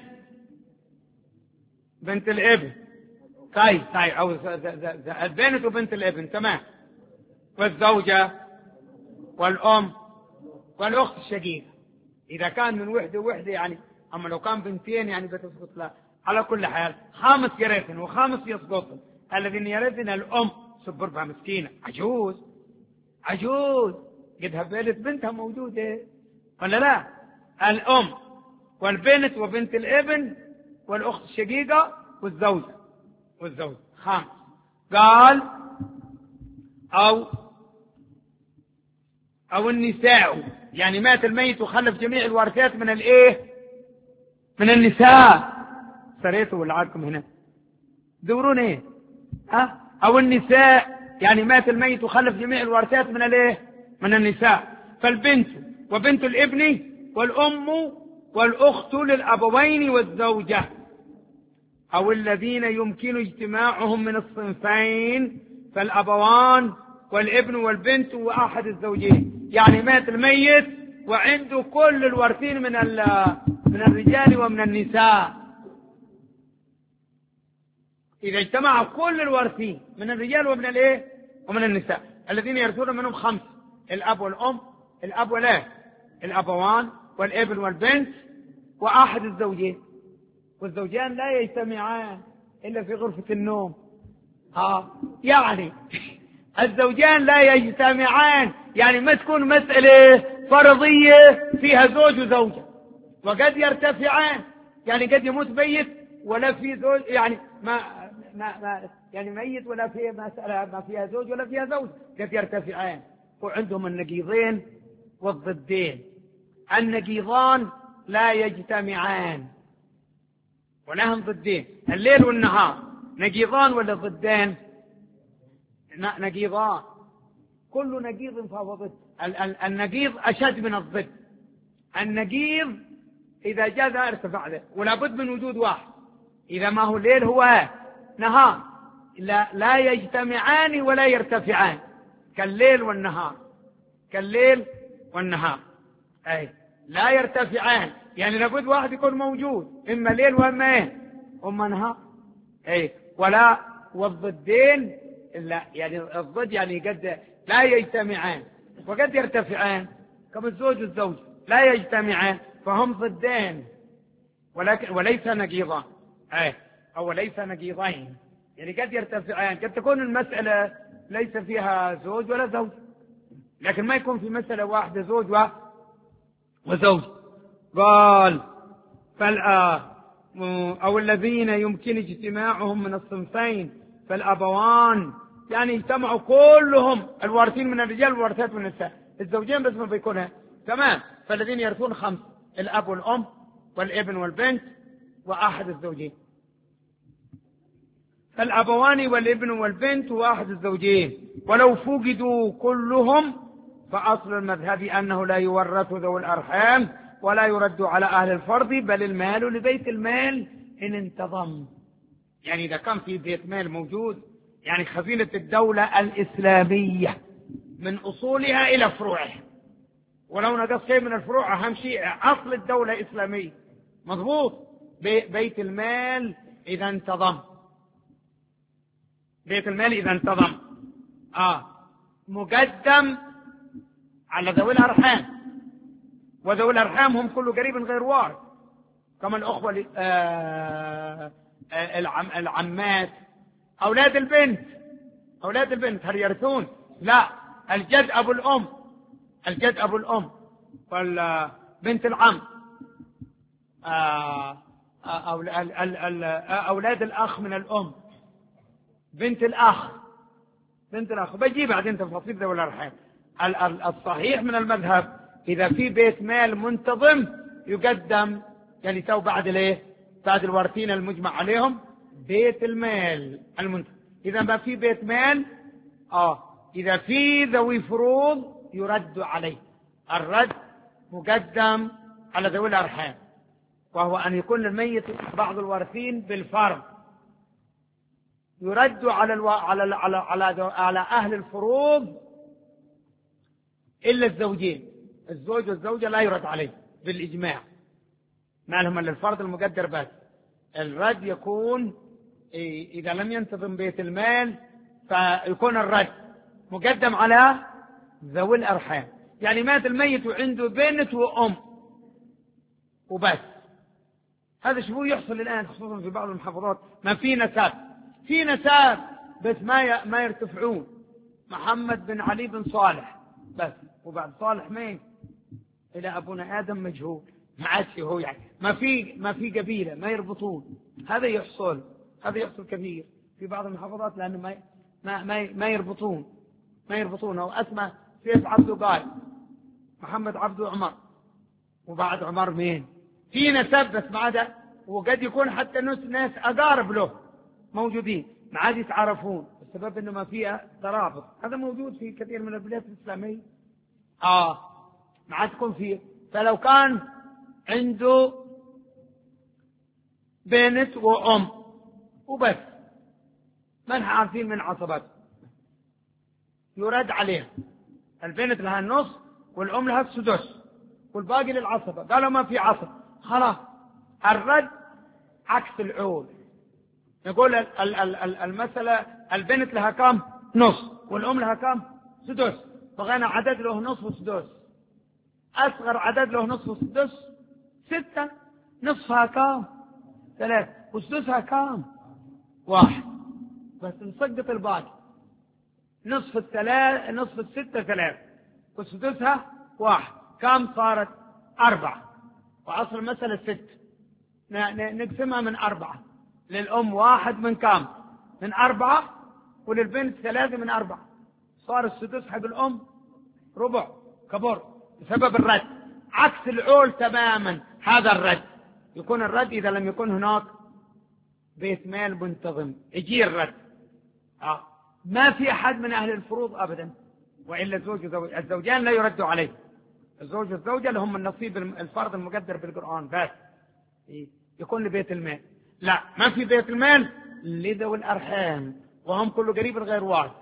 بنت الابن، طيب طيب أو البنت وبنت الابن، تمام، والزوجة والأم والأخت الشقيقة إذا كان من وحدة وحدة يعني. أما لو كان بنتين يعني بتسقط لا. على كل حال خامس يرثن وخامس يسقطن. الذين يرثن الأم سبربها مسكينة عجوز عجوز قد هبلت بنتها موجودة ولا لا؟ الأم والبنت وبنت الابن والأخت الشقيقة والزوجة والزوج خامس. قال أو أو النساء، يعني مات الميت وخلف جميع الوارثات من الإيه؟ من النساء. سريتوا ولا عادكم هنا دورون إيه؟ ها؟ أو النساء، يعني مات الميت وخلف جميع الوارثات من الإيه؟ من النساء. فالبنت وبنت الابن والأم والأخت للأبوين والزوجة، أو الذين يمكن اجتماعهم من الصنفين، فالأبوان والابن والبنت وأحد الزوجين. يعني مات الميت وعنده كل الوارثين من من الرجال ومن النساء. إذا اجتمع كل الوارثين من الرجال ومن الايه؟ ومن النساء. الذين يرثون منهم خمس: الأب والأم، الأب ولا الأبوان والابن والبنت وأحد الزوجين. والزوجان لا يجتمعان إلا في غرفة النوم. ها يعني الزوجان لا يجتمعان، يعني ما تكون مسألة فرضية فيها زوج وزوجة، وقد يرتفعان، يعني قد يموت ميت ولا في زوج، يعني ما, ما, ما يعني ميت ولا في مسألة ما فيها زوج ولا فيها زوج، قد يرتفعان. وعندهم النقيضين والضدين. النقيضان لا يجتمعان، ولهم ضدين: الليل والنهار. نقيضان ولا ضدين؟ نقيضان. كل نقيض فهو ضد. النقيض أشد من الضد. النقيض إذا جاز ارتفع ذلك، ولا بد من وجود واحد. إذا ما هو ليل هو نهار، لا, لا يجتمعان ولا يرتفعان، كالليل والنهار. كالليل والنهار أي لا يرتفعان، يعني لابد واحد يكون موجود، إما ليل وإما إيه؟ وإما نهار. أي ولا والضدين لا، يعني الضد يعني قد لا يجتمعان وقد يرتفعان، كما الزوج والزوج لا يجتمعان، فهم ضدين ولكن وليس نقيضان. أي أو ليس نقيضين، يعني قد يرتفعان. قد تكون المسألة ليس فيها زوج ولا زوج، لكن ما يكون في مسألة واحدة زوج وزوج. قال فالآ أو الذين يمكن اجتماعهم من الصنفين، فالأبوان، يعني اجتمعوا كلهم الوارثين من الرجال والوارثات من النساء. الزوجين بس ما بيكونها تمام. فالذين يرثون خمس: الأب والأم والابن والبنت وأحد الزوجين. فالأبوان والابن والبنت وأحد الزوجين. ولو فقدوا كلهم فأصل المذهب أنه لا يورث ذوي الأرحام ولا يرد على أهل الفرض، بل المال لبيت المال إن انتظم. يعني إذا كان في بيت مال موجود، يعني خزينة الدولة الإسلامية من أصولها إلى فروعها، ولو نقص شيء من الفروع أهم شيء أصل الدولة الإسلامية مضبوط، بيت المال إذا انتظم. بيت المال إذا انتظم آه مقدم على ذوي الأرحام، وذوي الأرحام هم كل قريب غير وارث، كما الأخوة آه آه العم العمات، أولاد البنت أولاد البنت هل يرثون؟ لا، الجد أبو الأم الجد أبو الأم والبنت العم آه أولاد الأخ من الأم، بنت الأخ بنت الأخ بجي بعدين تفاصيل ذوي الأرحام. الصحيح من المذهب إذا في بيت مال منتظم يقدم، يعني تو بعد ليه بعد الوارثين المجمع عليهم بيت المال المنتظم. إذا ما في بيت مال آه إذا في ذوي فروض يرد عليه، الرد مقدم على ذوي الأرحام، وهو أن يكون الميت بعض الوارثين بالفرض، يرد على الو... على ال... على على على أهل الفروض إلا الزوجين، الزوج والزوجة لا يرد عليه بالإجماع، ما لهم إلا الفرض المقدر بس. الرد يكون إذا لم ينتظم بيت المال فيكون الرد مقدم على ذوي الأرحام. يعني مات الميت وعنده بنت وأم وبس، هذا شو يحصل الآن خصوصا في بعض المحافظات، ما في نساب في نساب بس ما ما يرتفعون، محمد بن علي بن صالح بس، وبعد صالح مين إلى أبونا آدم مجهول، ما عادش هو، يعني ما في ما في قبيلة ما يربطون. هذا يحصل هذا يحصل كثير في بعض المحافظات، لأنه ما ما ما, ما يربطون ما يربطون أو أسمى سيف عبد قال محمد عبد عمر، وبعد عمر مين في نسب بس ما عاد، وقد يكون حتى ناس ناس أقارب له موجودين ما عاد يتعرفون بسبب إنه ما فيها ترابط. هذا موجود في كثير من البلاد الإسلامية آه ما عاد تكون فيه. فلو كان عنده بنت وأم وبس ما نحن عارفين من عصبات يرد عليها، البنت لها النص والأم لها السدس والباقي للعصبة، قالوا ما في عصب خلاص. الرد عكس العول، يقول المسألة البنت لها كم نص والأم لها كم سدس، بغينا عدد له نصف وسدس، أصغر عدد له نصف وسدس ستة، نصفها كم ثلاث وسدسها كم واحد، بس نسقط الباقي، نصف الثلاث نصف الستة ثلاث وسدسها واحد، كم صارت أربعة، وأصل المسألة ست نقسمها من أربعة، للأم واحد من كم من أربعة وللبنت ثلاثة من أربعة، صار السدس حق الأم ربع كبر بسبب الرد، عكس العول تماما. هذا الرد يكون الرد إذا لم يكن هناك بيت مال منتظم، يجي الرد آه. ما في أحد من أهل الفروض أبدا، وإلا الزوج الزوجان لا يرد عليه، الزوج والزوجة لهم النصيب الفرض المقدر بالقرآن بس يكون لبيت المال. لا، ما في بيت المال لذوي الأرحام وهم كل قريب غير وارث،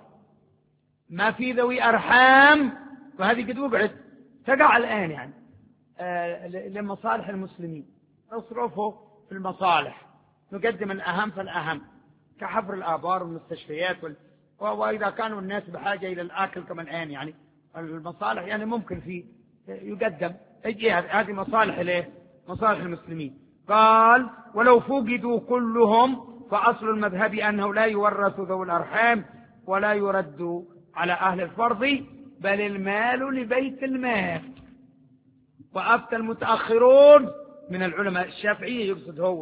ما في ذوي أرحام، وهذه قد وقعت تقع الآن يعني آه لمصالح المسلمين، نصرفه في المصالح، نقدم الأهم فالأهم كحفر الآبار والمستشفيات وال... وإذا كانوا الناس بحاجة إلى الآكل كما الآن، يعني المصالح يعني ممكن في يقدم اجي هذه مصالح ليه مصالح المسلمين. قال ولو فوجدوا كلهم فأصل المذهب أنه لا يورث ذو الأرحام ولا يرد على أهل الفرض بل المال لبيت المال. وأفتى المتأخرون من العلماء الشافعية يقصد هو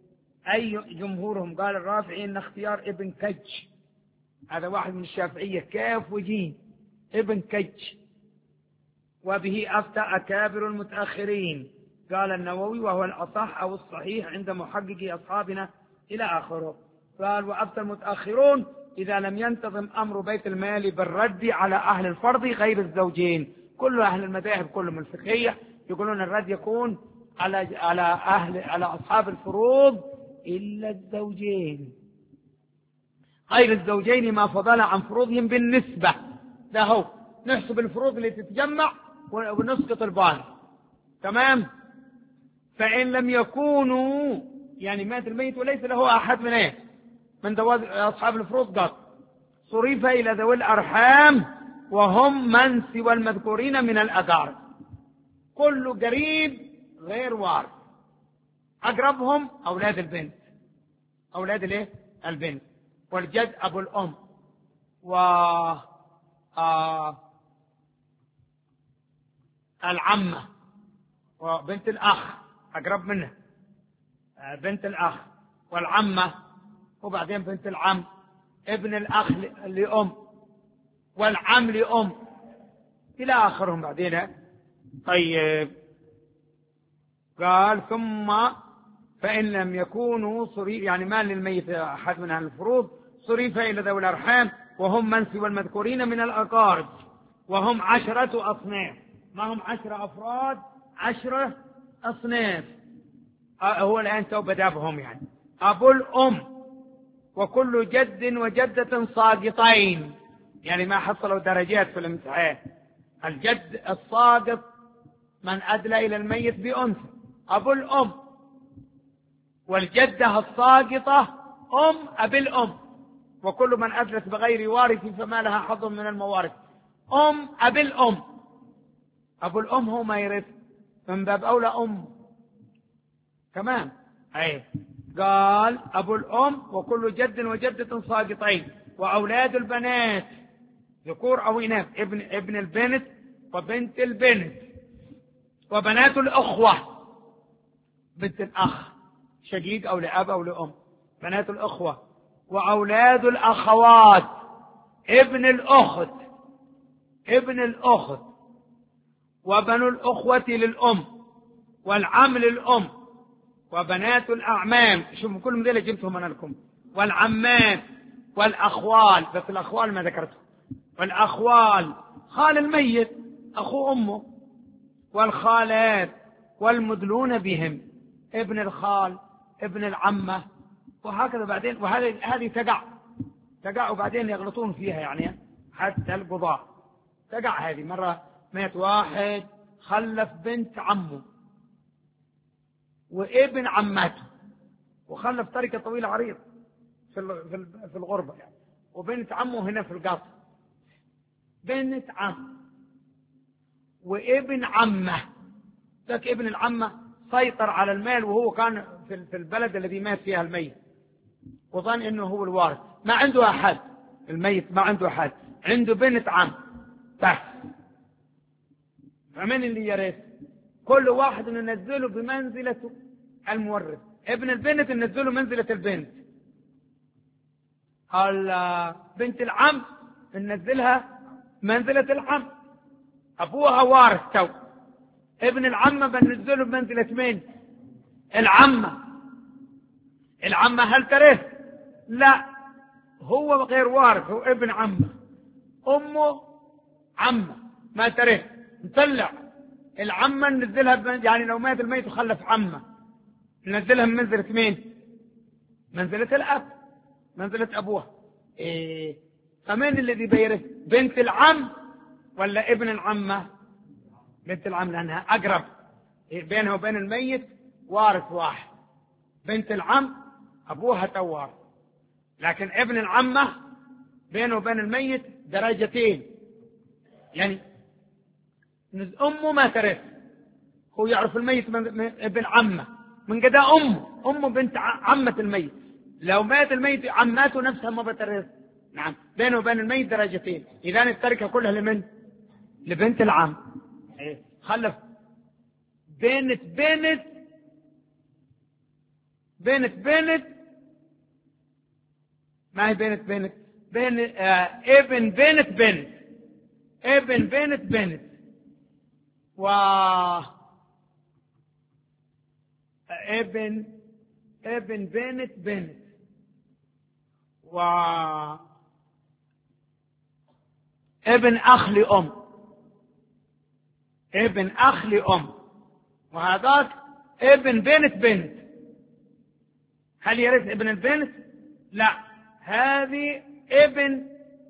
أي جمهورهم، قال الرافعي إن اختيار ابن كج، هذا واحد من الشافعية كاف وجيم ابن كج، وبه أفتى أكابر المتأخرين، قال النووي وهو الأصح أو الصحيح عند محققي أصحابنا إلى آخره. قال وأفتى المتأخرون إذا لم ينتظم أمر بيت المال بالرد على أهل الفرض غير الزوجين. كل أهل المذاهب كلهم الفقهية يقولون الرد يكون على على أهل على أصحاب الفروض إلا الزوجين، غير الزوجين ما فضل عن فروضهم بالنسبة، ده هو نحسب الفروض اللي تتجمع ونسقط الباقي تمام. فإن لم يكونوا يعني مات الميت وليس له أحد من إيه من أصحاب الفروض قط، صرف إلى ذوي الأرحام وهم من سوى المذكورين من الأقارب. كل قريب غير وارث، أقربهم أولاد البنت، أولاد الايه البنت، والجد أبو الأم، و آه العمة وبنت الأخ أقرب منه، بنت الأخ والعمة، وبعدين بنت العم، ابن الأخ لأم، والعم لأم، إلى آخرهم بعدين. طيب قال ثم فإن لم يكونوا صريف، يعني ما للميت أحد من الفروض، صرف إلى ذوي الأرحام وهم من سوى المذكورين من الأقارب، وهم عشرة أصناف. ما هم عشرة أفراد، عشرة أصناف. هو الآن تو بدأ بهم، يعني أبو الأم وكل جد وجدة ساقطين، يعني ما حصلوا درجات في الامتحان. الجد الساقط من أدلى إلى الميت بأنثى، أبو الأم، والجدة الساقطة أم أبي الأم، وكل من أدلت بغير وارث فما لها حظ من الموارث، أم أبي الأم. أبو الأم هو ما يرث، من باب أولى أم كمان. أي قال أبو الأم وكل جد وجدة ساقطين، وأولاد البنات ذكور أو إناث، ابن ابن البنت وبنت البنت، وبنات الأخوة، بنت الأخ شقيق أو لأب أو لأم، بنات الأخوة، وأولاد الأخوات، ابن الأخت، ابن الأخت، وبنو الأخوة للأم، والعم للأم، وبنات الأعمام. شوفوا كل ذلك جبتهم أنا لكم. والعمات والأخوال، بس الأخوال ما ذكرته، والأخوال خال الميت أخو أمه، والخالات والمدلون بهم، ابن الخال، ابن العمة، وهكذا. بعدين وهذه هذه تقع تقع وبعدين يغلطون فيها، يعني حتى القضاة تقع هذه. مرة مات واحد خلف بنت عمه وابن عمته، وخلف طريقة طويلة عريض في في الغربة يعني، وبنت عمه هنا في القصر، بنت عم وابن عمه. ذاك ابن العمة سيطر على المال، وهو كان في البلد الذي مات فيها الميت، وظن انه هو الوارث. ما عنده احد، الميت ما عنده احد، عنده بنت عم بس. فمن اللي يرث؟ كل واحد ننزله بمنزلة المورث. ابن البنت ننزله منزلة البنت، بنت العم ننزلها منزلة العم، أبوها وارث تو. ابن العمة بننزله بمنزلة مين؟ العمة. العمة هل ترث؟ لا، هو غير وارث، هو ابن عمة، أمه عمة ما ترث. نطلع العمة ننزلها، يعني لو مات الميت وخلف عمة ننزلها من منزلة مين؟ منزلة الأب، منزلة أبوها. إيه؟ فمن الذي بيرث؟ بنت العم ولا ابن العمة؟ بنت العم، لأنها أقرب، بينها وبين الميت وارث واحد. بنت العم أبوها توارث، لكن ابن العمة بينه وبين الميت درجتين، يعني أمه ما ترث، هو يعرف الميت من ابن عمه من قد أمه، أمه بنت عمة الميت. لو مات الميت عماته نفسها ما بترث. نعم، بينه وبين الميت درجتين. إذا التركة كلها لمن؟ لبنت العم. خلف بنت بنت بنت بنت ما هي بنت بنت بين آه ابن بنت بنت ابن بنت بنت و ابن ابن بنت بنت و ابن أخ لأم، ابن أخ لأم، وهذاك ابن بنت بنت. هل يرث ابن البنت؟ لا، هذه ابن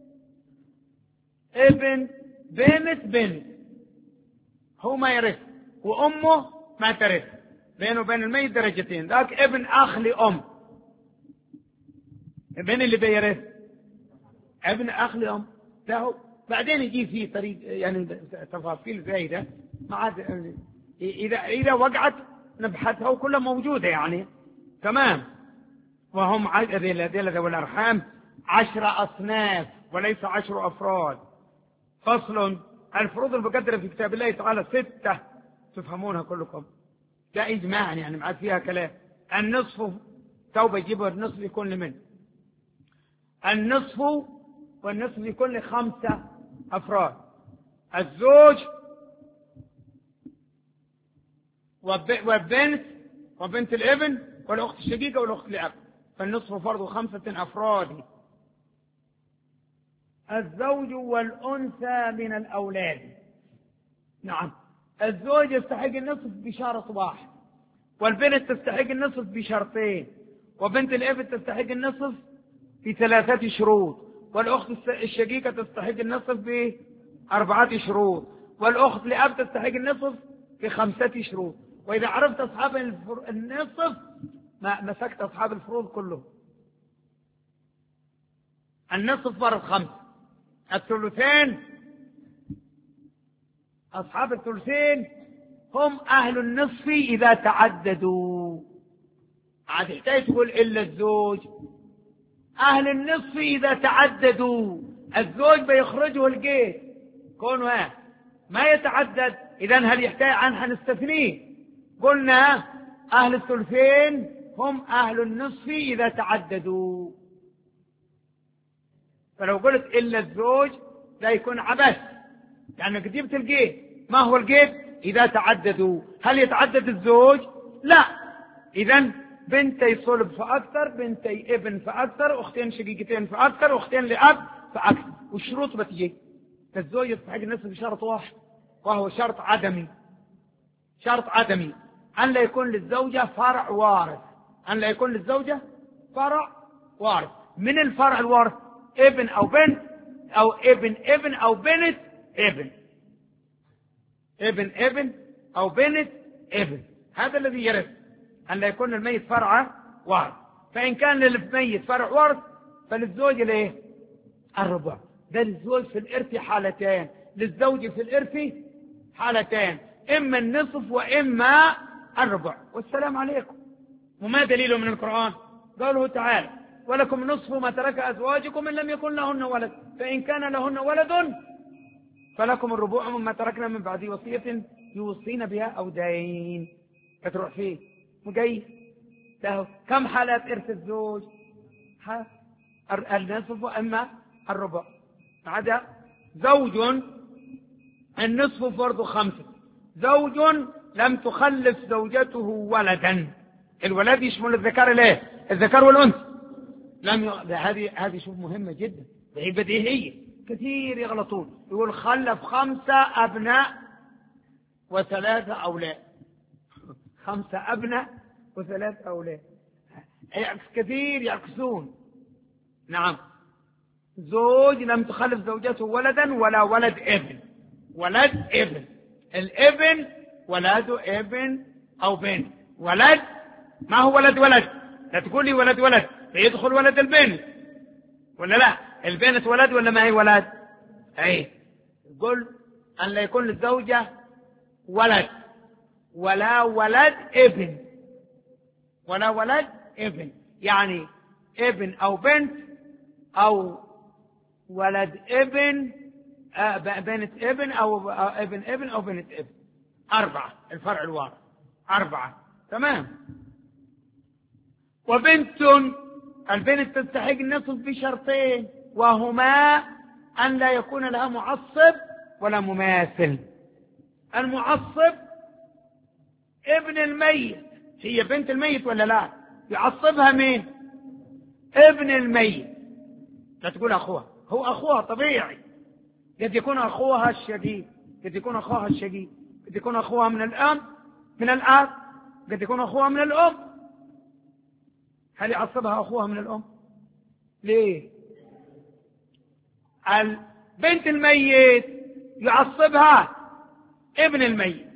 ابن بنت بنت، هو ما يرث، وأمه ما ترث، بينه وبين الميت درجتين. ذاك ابن أخ لأم. ابن اللي بيرث ابن أخ لأم له. بعدين يجي في طريق يعني تفاصيل زايدة ما عاد إذا إذا وقعت نبحثها وكلها موجودة يعني. تمام. وهم ذيل ذوي الأرحام عشر أصناف وليس عشر أفراد. فصل: الفروض المقدرة في كتاب الله تعالى ستة، تفهمونها كلكم، لا إجماعا يعني معاد فيها كلام. النصف توبة يجيبه النصف يكون لمن؟ النصف والنصف يكون لخمسة أفراد: الزوج والبنت وبنت الابن والأخت الشقيقة والأخت الأب، فالنصف فرض خمسة أفراد. الزوج والأنثى من الأولاد. نعم، الزوج يستحق النصف بشرط واحد، والبنت تستحق النصف بشرطين، وبنت الابن تستحق النصف بثلاثة شروط، والأخت الشقيقة تستحق النصف بأربعة شروط، والأخت لأب تستحق النصف بخمسة شروط. وإذا عرفت أصحاب النصف ما مسكت أصحاب الفروض كلهم. النصف فرض خمسة. الثلثين، أصحاب الثلثين هم أهل النصف إذا تعددوا. عاد يحتاج تقول إلا الزوج. أهل النصف إذا تعددوا، الزوج بيخرجه الجيش كونه ما يتعدد، إذن هل يحتاج عن حنستثنيه؟ قلنا أهل الثلثين هم أهل النصف إذا تعددوا. فلو قلت إلا الزوج لا يكون عبث، لأنك جبت الجيب. ما هو الجيب؟ إذا تعددوا. هل يتعدد الزوج؟ لا. إذن بنتي صلب فأكثر، بنتي ابن فأكثر، أختين شقيقتين فأكثر، أختين لأب فأكثر. والشروط بتجي. الزوج يستحق النصف بشرط واحد، وهو شرط عدمي. شرط عدمي أن لا يكون للزوجة فرع وارث. أن لا يكون للزوجة فرع وارث. من الفرع الوارث؟ ابن أو بنت، أو ابن ابن أو بنت ابن. ابن ابن أو بنت ابن، هذا الذي يرث. أن لا يكون الميت فرع وارث. فإن كان للميت فرع وارث فللزوج ليه؟ الربع. ده للزوج في الإرث حالتين، للزوج في الإرث حالتين، إما النصف وإما الربع. والسلام عليكم. وما دليله من القرآن؟ قوله تعالى: ولكم نصف ما ترك أزواجكم إن لم يكن لهن ولد، فإن كان لهن ولد فلكم الربع مما تركنا من بعد وصية يوصين بها أو دين. فتروح فيه مقيس له كم حالات إرث الزوج؟ النصف وإما الربع. عدا زوج النصف فرض خمسة. زوج لم تخلف زوجته ولدا. الولد يشمل الذكر ليه؟ الذكر والأنثى. لم ي... هذه هذه شوف مهمة جدا، هي بديهية. كثير يغلطون، يقول خلف خمسة أبناء وثلاثة أولاد. خمسة أبناء وثلاثة أولاد، يعكس كثير يعكسون. نعم، زوج لم تخلف زوجته ولدا ولا ولد ابن. ولد ابن، الابن ولاده ابن أو بنت. ولد ما هو ولد ولد، لا تقول لي ولد ولد فيدخل ولد البنت ولا لا؟ البنت ولد ولا ما هي ولد؟ أي قل أن لا يكون للزوجة ولد ولا ولد ابن، ولا ولد ابن، يعني ابن أو بنت أو ولد ابن، بنت ابن أو ابن ابن أو بنت ابن. أربعة الفرع الوارث، أربعة. تمام. وبنت، البنت تستحق النصف بشرطين، وهما أن لا يكون لها معصب ولا مماثل. المعصب ابن الميت، هي بنت الميت ولا لا؟ يعصبها مين؟ ابن الميت. لا تقول أخوها، هو أخوها طبيعي. قد يكون أخوها الشقيق، قد يكون أخوها الشقيق، قد يكون أخوها من الأم من الأب، قد يكون أخوها من الأم. هل يعصبها أخوها من الأم؟ ليه؟ البنت الميت يعصبها ابن الميت.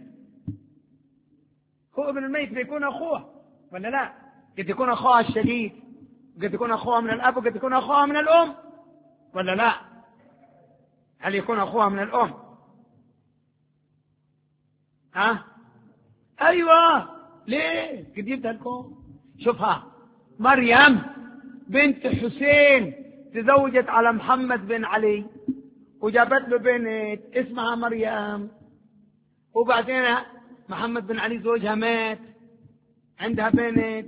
هو ابن الميت بيكون أخوها ولا لا؟ قد يكون أخوها الشقيق، قد يكون أخوها من الأب، وقد يكون أخوها من الأم. ولا لا؟ هل يكون أخوها من الأم؟ ها؟ أيوة. ليه؟ جبتها لكم. شوفها، مريم بنت حسين تزوجت على محمد بن علي وجابت له بنت اسمها مريم، وبعدين محمد بن علي زوجها مات، عندها بنت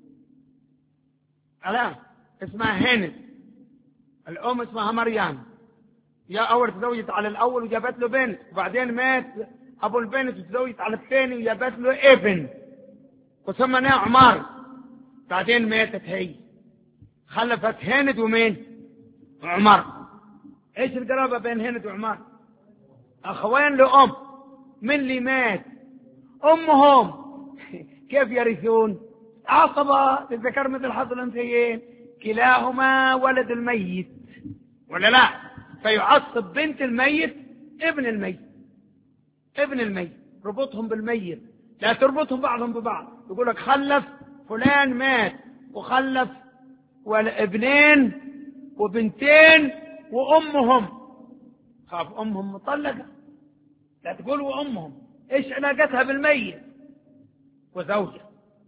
ألا اسمها هند، الأم اسمها مريم. يا أول تزوجت على الأول وجابت له بنت، وبعدين مات أبو البنت وتزوجت على الثاني وجابت له ابن وسمناه عمار. بعدين ماتت هي، خلفت هند ومين؟ عمر. ايش القرابة بين هند وعمر؟ أخوين لأم. من اللي مات؟ أمهم. كيف يرثون؟ عصبة للذكر مثل حظ الأنثيين، كلاهما ولد الميت ولا لا؟ فيعصب بنت الميت ابن الميت، ابن الميت ربطهم بالميت، لا تربطهم بعضهم ببعض. يقول لك خلف فلان مات وخلف ابنين وبنتين وأمهم، خاف أمهم مطلقة، لا تقول وأمهم. إيش علاقتها بالميت؟ وزوجة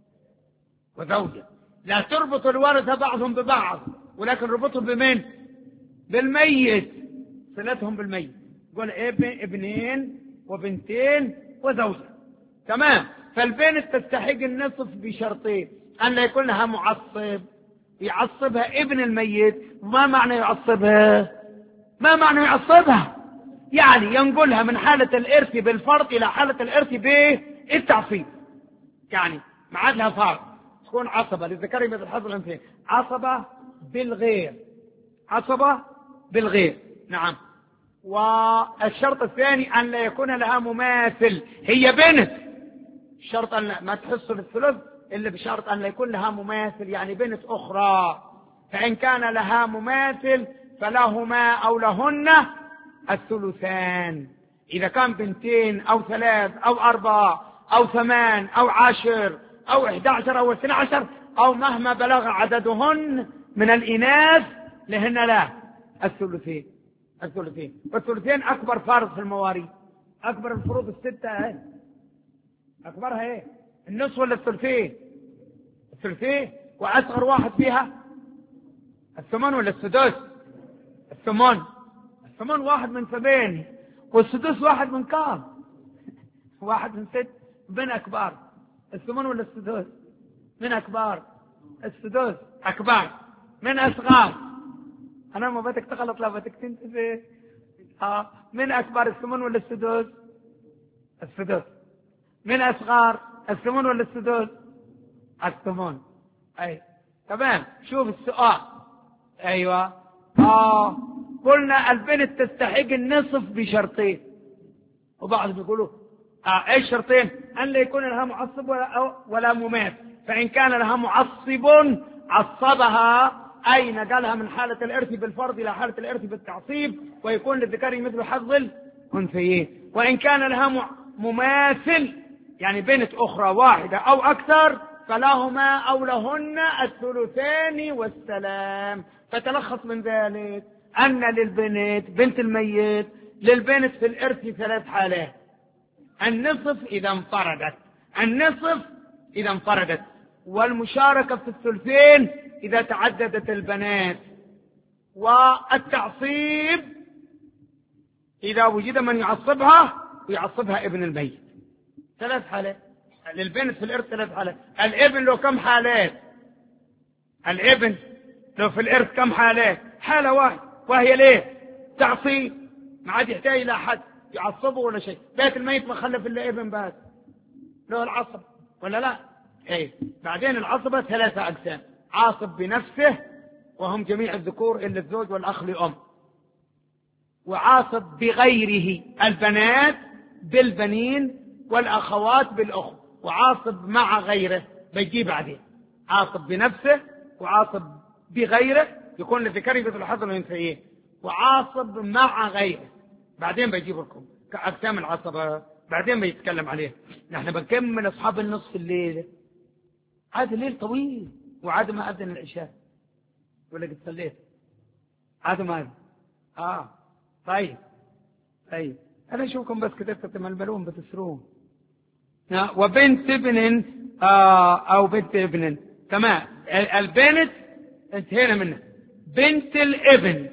وزوجة، لا تربط الورثة بعضهم ببعض، ولكن ربطهم بمن؟ بالميت، صلتهم بالميت. يقول ابن ابنين وبنتين وزوجة. تمام. فالبنت تستحق النصف بشرطين: أن لا يكون لها معصب يعصبها ابن الميت. ما معنى يعصبها؟ ما معنى يعصبها؟ يعني ينقلها من حالة الإرث بالفرض إلى حالة الإرث بالتعصيب، يعني ما عاد لها فرض، تكون عصبة للذكر مثل حظ الأنثيين، عصبة بالغير، عصبة بالغير. نعم. والشرط الثاني أن لا يكون لها مماثل، هي بنت، الشرط أن ما تحصل الثلث إلا بشرط أن لا يكون لها مماثل، يعني بنت أخرى. فإن كان لها مماثل فلهما أو لهن الثلثان. إذا كان بنتين أو ثلاث أو أربع أو ثمان أو عشر أو إحدى عشر أو اثنى عشر أو مهما بلغ عددهن من الإناث لهن لا الثلثين. الثلثين والثلثين أكبر فرض في المواريث. أكبر الفروض الستة هاي أكبرها إيه؟ النصف ولا الثلثين؟ الثلثين. وأصغر واحد فيها الثمن ولا السدس؟ الثمن. الثمن واحد من سبعين، والسدس واحد من كام؟ واحد من ست. بين أكبر الثمن ولا السدس؟ من أكبر؟ السدس أكبر. من أصغر؟ أنا ما بدك تغلط، لا بدك تنتبه. آه. من أكبر الثمن ولا السدس؟ السدس. من أصغر الثمن ولا السدس؟ الثمن. أي تمام. شوف السؤال. أيوة. آه قلنا البنت تستحق النصف بشرطين، وبعضهم يقولوا آه ايش شرطين؟ أن لا يكون لها معصب ولا, ولا مماثل. فإن كان لها معصب عصبها، أي نقلها من حالة الإرث بالفرض إلى حالة الإرث بالتعصيب، ويكون للذكر مثل حظ الأنثيين. وإن كان لها مماثل، يعني بنت أخرى واحدة أو أكثر، فلهما أو لهن الثلثان والسلام. فتلخص من ذلك أن للبنت بنت الميت للبنت في الإرث ثلاث حالات: النصف إذا انفردت، النصف إذا انفردت، والمشاركة في الثلثين إذا تعددت البنات، والتعصيب إذا وجد من يعصبها ويعصبها ابن الميت. ثلاث حالات للبنت في الإرث، ثلاث حالات. الابن له كم حالات؟ الابن له في الإرث كم حالات؟ حالة واحدة، وهي ليه؟ تعصيب، ما عاد يحتاج إلى أحد يعصبه ولا شيء. بيت الميت ما خلف إلا ابن بس له العصب ولا لا؟ ايه. بعدين العصبة ثلاثة أقسام: عاصب بنفسه وهم جميع الذكور إلا الزوج والأخ لأم، وعاصب بغيره البنات بالبنين والأخوات بالأخوة، وعاصب مع غيره بيجي بعدين. عاصب بنفسه وعاصب بغيره يكون للذكر مثل حظ الأنثيين، وعاصب مع غيره بعدين بيجيب لكم كأقسام العصبة، بعدين بيتكلم عليه. نحن بنكمل أصحاب النصف الليل، عاد الليل طويل، وعاد ما أذن العشاء ولا قد صليت، عاد ما أذن. آه طيب طيب أنا أشوفكم بس كده تتململون بتسرون. وبنت ابن آه أو بنت ابن تمام. البنت انتهينا منها. بنت الابن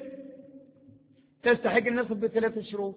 تستحق النصف بثلاث شروط.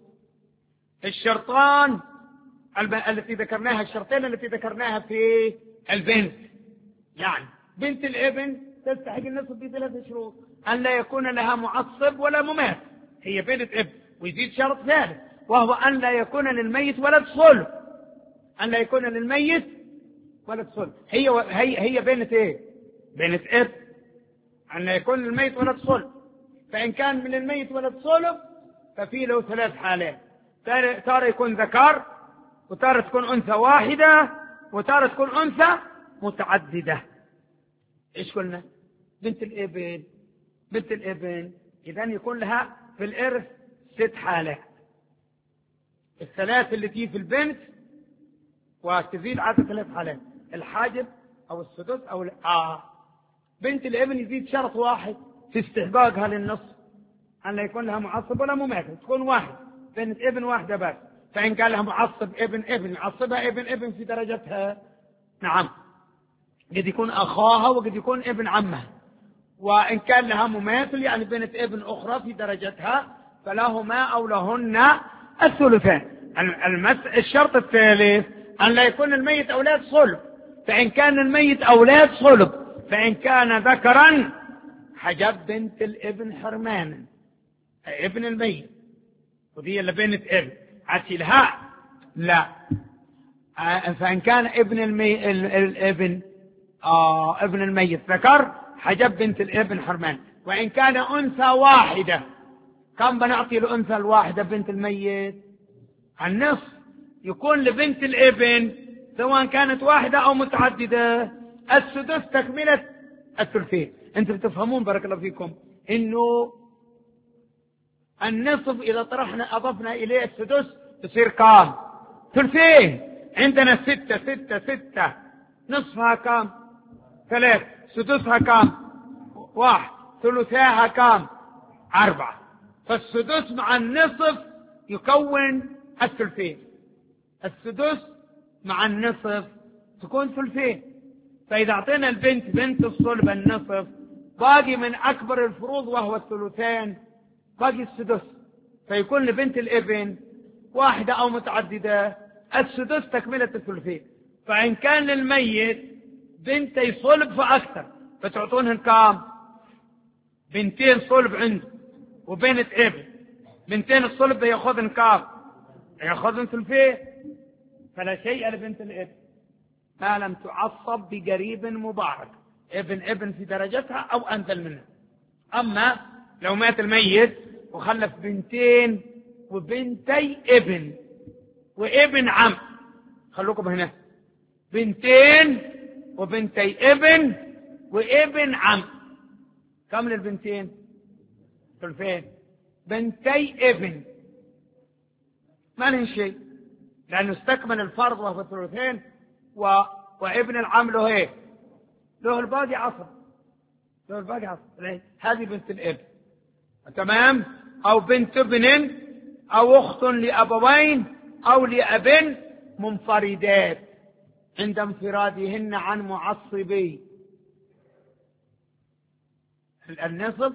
الشرطان التي ذكرناها، الشرطين التي ذكرناها في البنت، يعني بنت الابن تستحق النصف بثلاث شروط: أن لا يكون لها معصب ولا ممات، هي بنت ابن. ويزيد شرط ثالث وهو أن لا يكون للميت ولد صلب، أن لا يكون للميت ولد صلب. هي هي هي بنت ايه؟ بنت ابن. أن لا يكون للميت ولد صلب، فإن كان من الميت ولد صلب ففي له ثلاث حالات: تارة يكون ذكر، وتارة تكون أنثى واحدة، وتارة تكون أنثى متعددة. إيش قلنا؟ بنت الابن. بنت الابن إذن يكون لها في الإرث ست حالات: الثلاث اللي تيجي في البنت وتزيد عدد ثلاث حالات: الحاجب أو السدس أو آه. بنت الابن يزيد شرط واحد في استحقاقها للنصف: أن لا يكون لها معصب ولا مماثل، تكون واحد، بنت ابن واحدة بس. فإن كان لها معصب ابن ابن يعصبها ابن ابن في درجتها، نعم، قد يكون أخاها وقد يكون ابن عمها. وإن كان لها مماثل يعني بنت ابن أخرى في درجتها فلهما أو لهن الثلثان. الشرط الثالث: أن لا يكون الميت أولاد صلب، فإن كان الميت أولاد صلب فإن كان ذكرا حجب بنت الابن حرمانا، ابن الميت، ودي اللي بنت ابن عسلها لا. فإن كان ابن المي... الابن آه ابن الميت ذكر حجب بنت الابن حرمان. وإن كان أنثى واحدة، كم بنعطي الأنثى الواحدة بنت الميت؟ النصف. يكون لبنت الابن سواء كانت واحدة أو متعددة السدس تكملة الثلثين. أنتم تفهمون بارك الله فيكم إنه النصف إذا طرحنا أضفنا إليه السدس يصير كام؟ ثلثين. عندنا ستة ستة ستة، نصفها كام؟ ثلاث. سدسها كام؟ واحد. ثلثاها كام؟ أربعة. فالسدس مع النصف يكون الثلثين. السدس مع النصف تكون ثلثين. فإذا أعطينا البنت بنت الصلب النصف، باقي من أكبر الفروض وهو الثلثين باقي السدس. فيكون لبنت الابن واحدة أو متعددة السدس تكملة الثلثين. فإن كان للميت بنتي صلب فأكثر فتعطونهن كام؟ بنتين صلب عنده وبنت ابن. بنتين الصلب يأخذن كام؟ يأخذن ثلثين. فلا شيء لبنت الابن ما لم تعصب بقريب مبارك، ابن ابن في درجتها أو أنزل منها. أما لو مات الميت وخلف بنتين وبنتي ابن وابن عم، خلوكم هنا، بنتين وبنتي ابن وابن عم، كم للبنتين؟ ثلثين. بنتي ابن ما لهن شيء لأنه استكمل الفرض وهو الثلثين، و... وابن العم له ايه؟ له الباقي عصر، له الباقي عصر. هذه بنت الابن، تمام؟ أو بنت ابن أو أخت لأبوين أو لأب منفردات عند انفرادهن عن معصبي. النصف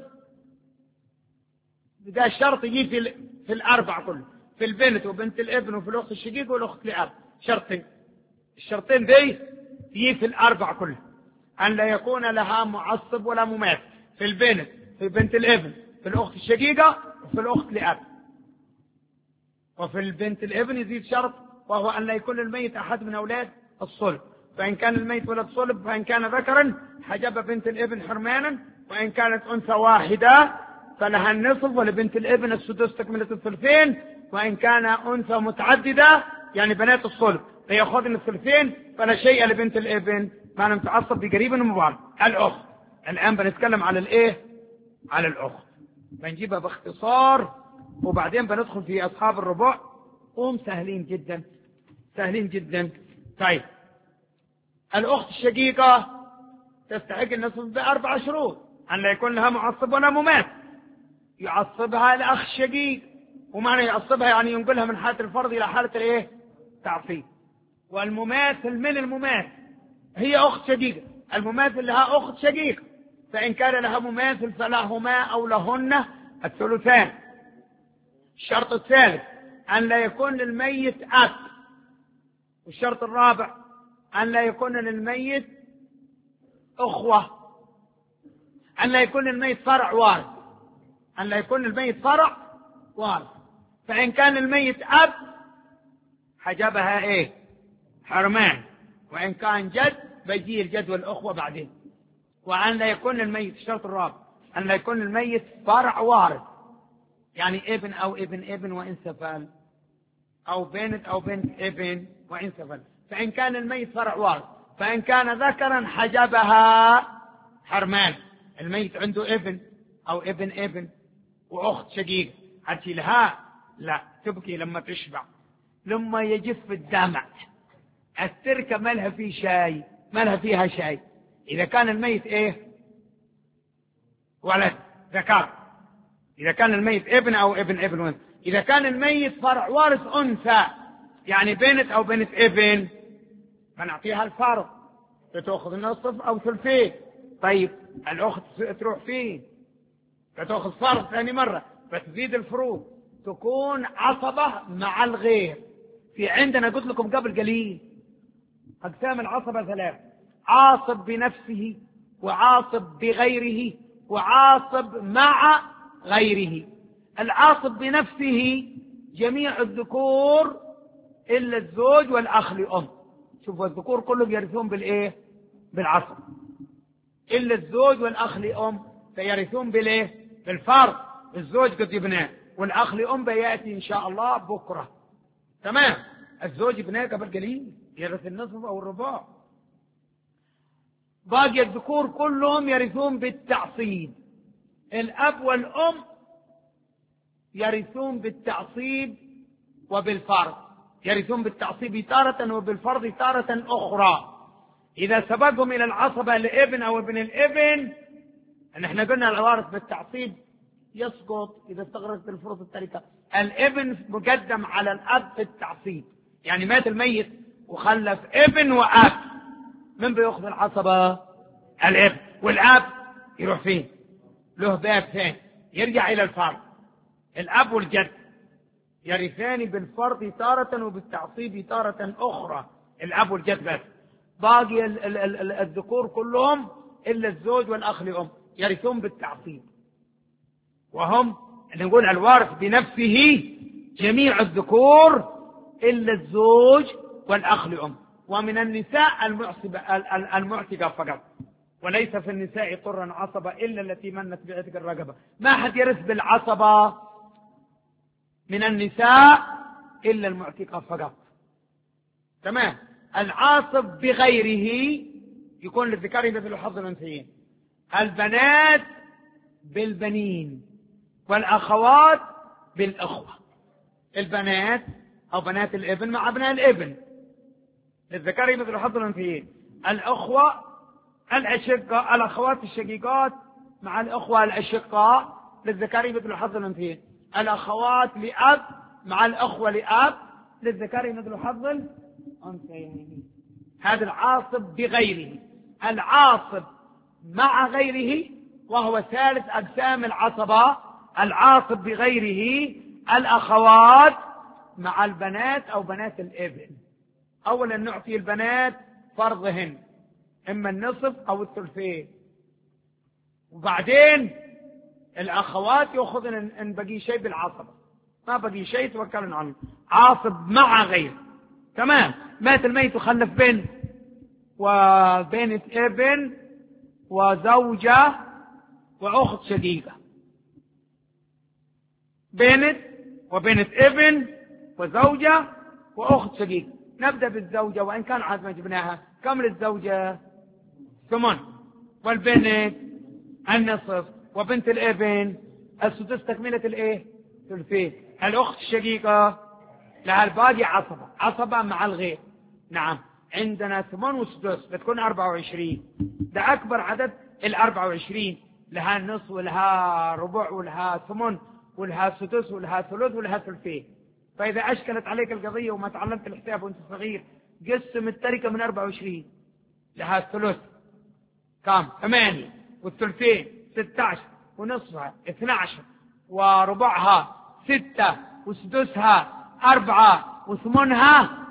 ده الشرط يجي في, في الأربع كله، في البنت وبنت الابن وفي الأخت الشقيق والأخت لأب، شرطين. الشرطين دي يجي في الأربع كله: أن لا يكون لها معصب ولا مماثل في البنت، في بنت الابن، في الأخت الشقيقة، وفي الأخت لأب. وفي البنت الابن يزيد شرط وهو أن لا يكون الميت أحد من أولاد الصلب، فإن كان الميت ولد صلب فإن كان ذكرا حجب بنت الابن حرمانا، وإن كانت أنثى واحدة فلها النصف ولبنت الابن السدس تكملة الثلثين، وإن كان أنثى متعددة يعني بنات الصلب فيأخذن الثلثين فلا شيء لبنت الابن ما لم تعصب بقريب مبارك. الأخت الآن بنتكلم على الإيه؟ على الأخت، بنجيبها باختصار وبعدين بندخل في أصحاب الربع. هم سهلين جدا سهلين جدا. طيب، الأخت الشقيقة تستحق النصف بأربع شروط: أن لا يكون لها معصب ولا مماثل، يعصبها الأخ الشقيق، ومعنى يعصبها يعني ينقلها من حالة الفرض إلى حالة الإيه؟ تعصيب. والمماثل من المماثل هي أخت شقيقة، المماثل لها أخت شقيقة، فإن كان لها مماثل فلهما أو لهن الثلثان. الشرط الثالث أن لا يكون للميت أب. والشرط الرابع أن لا يكون للميت أخوة، أن لا يكون للميت فرع وارث، أن لا يكون للميت فرع وارث. فإن كان الميت أب حجبها إيه؟ حرمان. وإن كان جد بيجي الجد والأخوة بعدين. وأن لا يكون الميت، الشرط الرابع أن لا يكون الميت فرع وارث، يعني ابن أو ابن ابن وإن سفل، أو بنت أو بنت ابن وإن سفل. فإن كان الميت فرع وارث، فإن كان ذكرا حجبها حرمان. الميت عنده ابن أو ابن ابن وأخت شقيق، هتشيلها؟ لا، تبكي لما تشبع، لما يجف الدمع. التركة ما لها فيه شاي، ما لها فيها شاي. إذا كان الميت إيه؟ ولد ذكر. إذا كان الميت ابن أو ابن ابن وانثى. إذا كان الميت فرع وارث أنثى، يعني بنت أو بنت ابن، فنعطيها الفرض، فتأخذ النصف أو ثلثين. طيب الأخت تروح فيه، فتأخذ فرض ثاني مرة، فتزيد الفروض، تكون عصبة مع الغير. في عندنا قلت لكم قبل قليل أقسام العصبة ثلاث: عاصب بنفسه، وعاصب بغيره، وعاصب مع غيره. العاصب بنفسه جميع الذكور إلا الزوج والأخ لأم. شوفوا الذكور كلهم يرثون بالإيه؟ بالعصب، إلا الزوج والأخ لأم فيرثون بالإيه؟ بالفرض. الزوج قد ابناء، والأخ لأم بيأتي إن شاء الله بكرة. تمام. الزوج ابناء قبل قليل يرث النصف أو الرباع. باقي الذكور كلهم يرثون بالتعصيب. الأب والأم يرثون بالتعصيب وبالفرض، يرثون بالتعصيب تارة وبالفرض تارة أخرى. إذا سبقهم إلى العصبة لابن أو ابن الابن، أن احنا قلنا الوارث بالتعصيب يسقط إذا استغرقت الفروض التركة. الابن مقدم على الأب في التعصيب، يعني مات الميت وخلف ابن وأب، من بيأخذ العصبة؟ الابن. والأب يروح فين؟ له باب ثاني، يرجع إلى الفرض. الأب والجد يرثان بالفرض تارة وبالتعصيب تارة أخرى، الأب والجد بس. باقي ال- ال- ال- الذكور كلهم إلا الزوج والأخ لأم يرثون بالتعصيب، وهم نقول الوارث بنفسه جميع الذكور إلا الزوج والأخ لأم. ومن النساء المعتقة فقط، وليس في النساء طرا عصبة إلا التي منت بعتق الرقبة. ما حد يرث بالعصبة من النساء إلا المعتقة فقط. تمام. العاصب بغيره يكون للذكر مثل حظ الأنثيين. البنات بالبنين، والأخوات بالأخوة. البنات أو بنات الابن مع أبناء الابن للذكر مثل حظ الأنثيين. الأخوة الأشقاء، الأخوات الشقيقات مع الأخوة الأشقاء للذكر مثل حظ الأنثيين. الأخوات لأب مع الأخوة لأب للذكر مثل حظ الأنثيين. هذا العاصب بغيره. العاصب مع غيره وهو ثالث أقسام العصبة. العاصب بغيره الأخوات مع البنات أو بنات الابن. أولا نعطي البنات فرضهن، إما النصف أو الثلثين، وبعدين الأخوات يأخذن إن بقي شيء بالعصبة، ما بقي شيء توكلن عنه. عاصب مع غير. تمام. مات الميت وخلف بنت وبنت ابن وزوجة وأخت شقيقة. بنت وبنت ابن وزوجة وأخت شقيقة. نبدأ بالزوجة، وإن كان عاد ما جبناها. كم للزوجة؟ ثمن، والبنت النصف، وبنت الابن السدس تكملة الايه؟ ثلثين. الأخت الشقيقة لها الباقي عصبة، عصبة مع الغير. نعم. عندنا ثمن وسدس بتكون أربعة وعشرين، ده أكبر عدد الأربعة وعشرين. لها نص ولها ربع ولها ثمن ولها سدس ولها ثلث ولها ثلثين. فإذا أشكلت عليك القضية وما تعلمت الحساب وأنت صغير، قسم التركة من أربعة وعشرين، لها الثلث كام؟ ثمانية، والثلثين ستة عشر، ونصفها اثنى عشر، وربعها ستة، وسدسها أربعة، وثمنها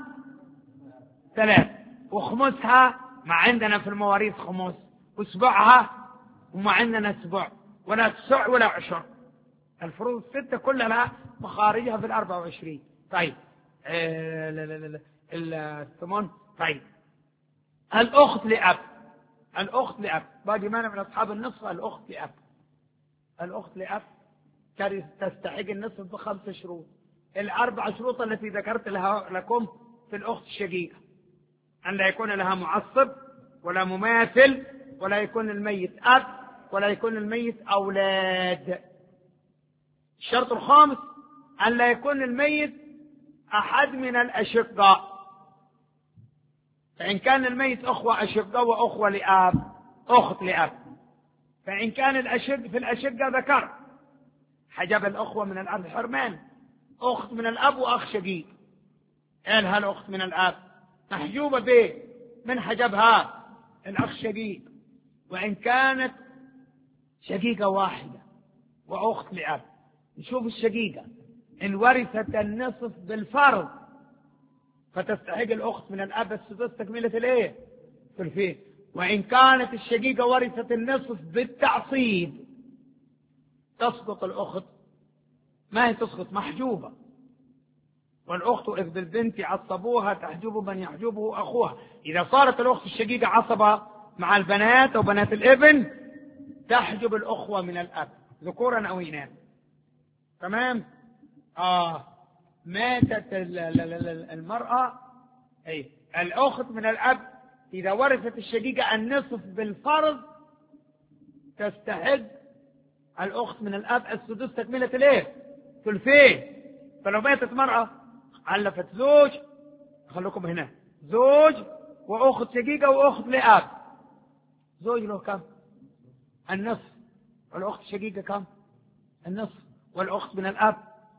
ثلاث، وخمسها ما عندنا في المواريث خمس، وسبعها وما عندنا سبع ولا تسع ولا عشر. الفروض الستة كلها لها مخارجها في الأربعة وعشرين. طيب آه لا لا لا الثمن. طيب الأخت لأب، الأخت لأب باقي مانع من أصحاب النصف. الأخت لأب، الأخت لأب تستحق النصف بخمس شروط. الأربع شروط التي ذكرت لها لكم في الأخت الشقيقة: أن لا يكون لها معصب ولا مماثل، ولا يكون الميت أب، ولا يكون الميت أولاد. الشرط الخامس: أن لا يكون الميت أحد من الأشقاء. فإن كان الميت أخوة أشقاء وأخوة لأب، أخت لأب. فإن كان الأشق في الأشقة ذكر، حجب الأخوة من الأب حرمان. أخت من الأب وأخ شقيق، إلها الأخت من الأب محجوبة به، من حجبها؟ الأخ شقيق. وإن كانت شقيقة واحدة وأخت لأب، نشوف الشقيقة إن ورثت النصف بالفرض فتستحق الأخت من الأب السدس تكملة الإيه؟ ثلثين. وإن كانت الشقيقة ورثت النصف بالتعصيب تسقط الأخت، ما هي تسقط، محجوبة. والأخت إذ بالبنت عصبوها تحجب من يحجبه أخوها. إذا صارت الأخت الشقيقة عصبة مع البنات أو بنات الابن تحجب الأخوة من الأب ذكورا أو إناثا. تمام؟ آه ماتت المرأة، أي الأخت من الأب إذا ورثت الشقيقة النصف بالفرض تستحق الأخت من الأب السدس تكملة الإيه؟ ثلثين. فلو ماتت مرأة علفت زوج، خلوكم هنا، زوج وأخت شقيقة وأخت لأب، زوج له كم؟ النصف. والأخت الشقيقة كم؟ النصف. والأخت من الأب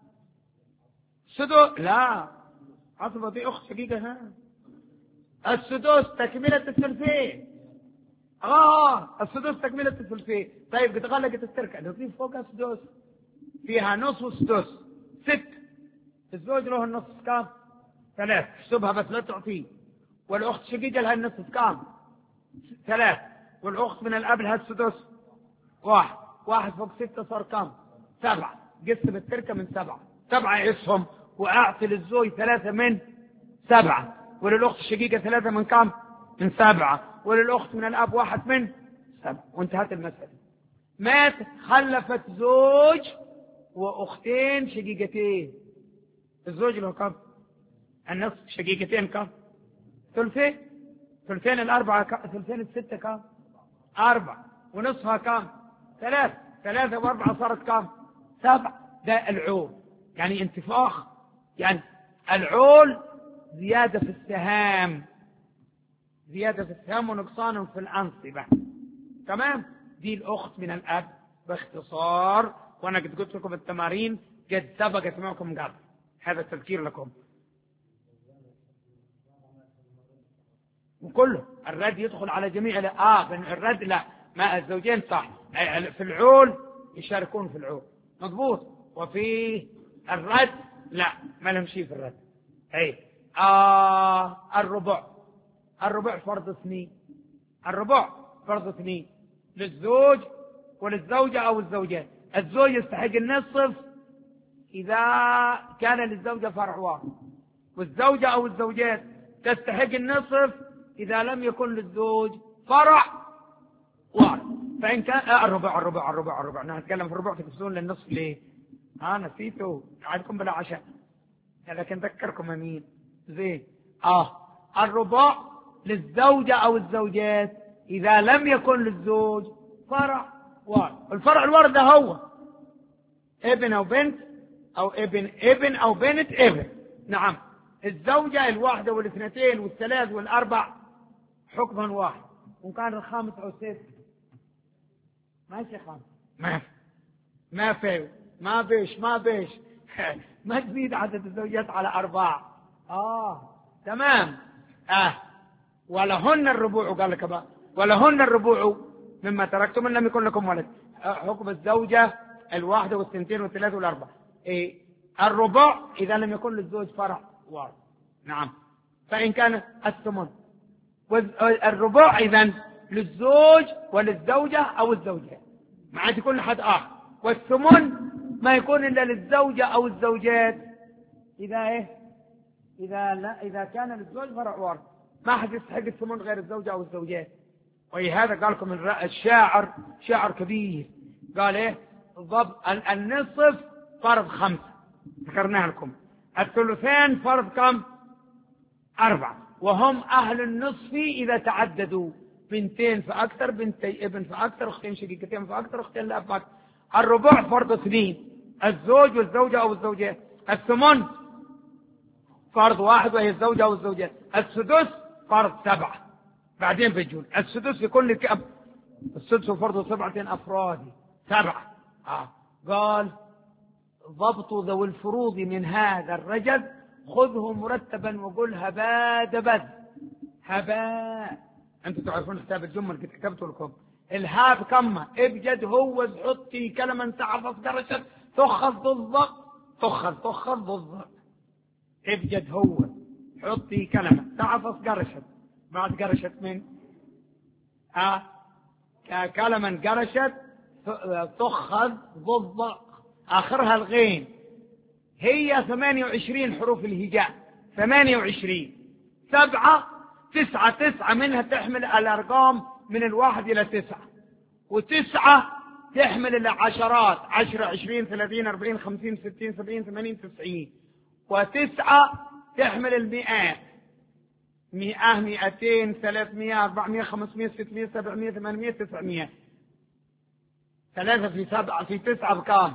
سدس. لا، عصبة دي أخت شقيقة. ها السدس تكملة الثلثين. آه السدس تكملة الثلثين. طيب قد غلقت التركة نضيف فوقها سدس، فيها نصف وسدس ست. الزوج له النصف كام؟ ثلاث، احسبها بس لا تعطيه. والأخت الشقيقة لها النصف كام؟ ثلاث. والأخت من الأب لها السدس واحد. واحد فوق ستة صار كام؟ سبعة. قسم التركة من سبعة، سبعة يقسم وأعطي للزوج ثلاثة من سبعة، وللأخت الشقيقة ثلاثة من كام؟ من سبعة، وللأخت من الأب واحد من سبعة، وانتهت المسألة. مات خلفت زوج وأختين شقيقتين، الزوج له كم؟ النصف. شقيقتين كم؟ ثلثين. ثلثين الأربعة كم؟ ثلثين الستة كم؟ أربعة. ونصفها كم؟ ثلاث. ثلاثة وأربعة صارت كم؟ سبعة. ده العول، يعني انتفاخ، يعني العول زيادة في السهام، زيادة في السهام ونقصان في الأنصبة. تمام؟ دي الأخت من الأب باختصار، وأنا قد قلت لكم التمارين قد سبقت معكم قبل، هذا التذكير لكم. وكله الرد يدخل على جميع. لا آه الرد لا، ما الزوجين صح، في العول يشاركون في العول مضبوط، وفي الرد لا، ما لهم شيء في الرد. أي آه الربع، الربع فرض اثنين، الربع فرض اثنين للزوج وللزوجة أو الزوجات. الزوج يستحق النصف إذا كان للزوجة فرع واحد، والزوجة أو الزوجات تستحق النصف إذا لم يكن للزوج فرع واحد. فإن كان آه الربع الربع الربع الربع نحن نتكلم في الربع تكسرون للنصف ليه؟ ها آه نسيته عندكم بلا عشاء، لكن ذكركم مين زين. آه الربع للزوجة أو الزوجات إذا لم يكن للزوج فرع واحد. الفرع الواحد ده هو ابن أو بنت أو ابن ابن أو بنت ابن. نعم، الزوجة الواحدة والاثنتين والثلاث والأربع حكما واحد، وكان الخامس أو السادس ماشي خمس ما ما في ما بيش ما بيش ما تزيد عدد الزوجات على أربعة. آه تمام. آه ولهن الربوع، قال لك بقى ولهن الربوع مما تركتم إن لم يكن لكم ولد. آه حكم الزوجة الواحدة والثنتين والثلاثة والأربعة. إيه الربع إذا لم يكن للزوج فرع وارث. نعم. فإن كان الثمن الربع إذن للزوج وللزوجة أو الزوجات، ما عاد يكون لحد آخر. والثمن ما يكون إلا للزوجة أو الزوجات إذا إيه إذا لا إذا كان للزوج فرع وارث، ما حد يستحق الثمن غير الزوجة أو الزوجات. ولهذا قال لكم الشاعر شاعر كبير قال إيه ضبط النصف فرض خمسة ذكرناها لكم، الثلثين فرض كم؟ أربعة، وهم أهل النصف إذا تعددوا بنتين فأكثر، بنتي ابن فأكثر، أختين شقيقتين فأكثر، أختين لأب فأكثر. الربع فرض اثنين، الزوج والزوجة أو الزوجات. الثمن فرض واحد وهي الزوجة أو الزوجات. السدس فرض سبعة، بعدين بيجون السدس يكون لك أب. السدس فرض سبعة أفراد سبعة. آه. قال ضبط ذوي الفروض من هذا الرجل خذه مرتبا وقل هبا دبد. هبا انتم تعرفون حساب الجمل اللي كتبته لكم. الهاب كما ابجد هو حطي كلمة تعرف درجة تخذ ضد تخذ تخذ ضد ابجد هو حطي كلمة تعرف قرشت بعد قرشت من آه كلمة قرشت تخذ ضد آخرها الغين. هي ثمانية وعشرين حروف الهجاء، ثمانية وعشرين. سبعة تسعة تسعة منها تحمل الأرقام من الواحد إلى تسعة، وتسعة تحمل العشرات عشرة عشرين ثلاثين أربعين خمسين ستين سبعين ثمانين تسعين، وتسعة تحمل المئات مئة مئتين ثلاثمئة أربعمئة خمسمئة ستمئة سبعمئة ثمانمئة تسعمئة. ثلاثة في سبعة في تسعة بكام؟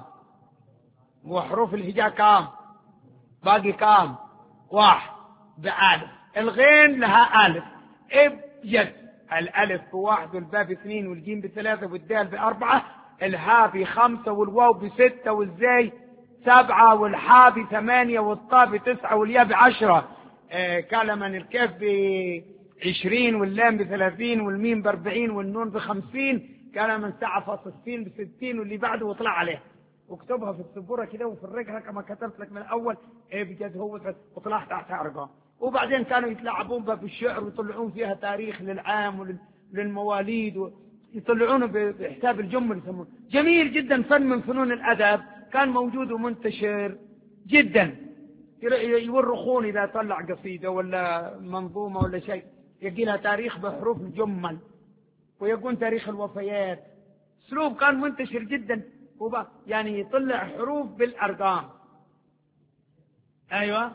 وحروف الهجاء كام؟ باقي كام؟ واحد بألف. الغين لها ألف. ابجد الألف بواحد والباء باثنين والجيم بثلاثة والدال بأربعة، الهاء بخمسة والواو بستة والزاي سبعة والحاء بثمانية والطاء بتسعة والياء بعشرة. آه كلمة الكاف بعشرين واللام بثلاثين والميم بأربعين والنون بخمسين. كلمة ساعة فاصل ستين بستين واللي بعده واطلع عليه واكتبها في السبورة كده وفي الرقعة كما كتبت لك من الأول. إيه بجد هو وطلعت تحتها أرقام. وبعدين كانوا يتلاعبون بها بالشعر ويطلعون فيها تاريخ للعام وللمواليد ويطلعونه بحساب الجمل يسمونه. جميل جدا، فن من فنون الأدب كان موجود ومنتشر جدا. يورخون إذا طلع قصيدة ولا منظومة ولا شيء يجي لها تاريخ بحروف الجمل، ويكون تاريخ الوفيات. اسلوب كان منتشر جدا، يعني يطلع حروف بالأرقام. أيوة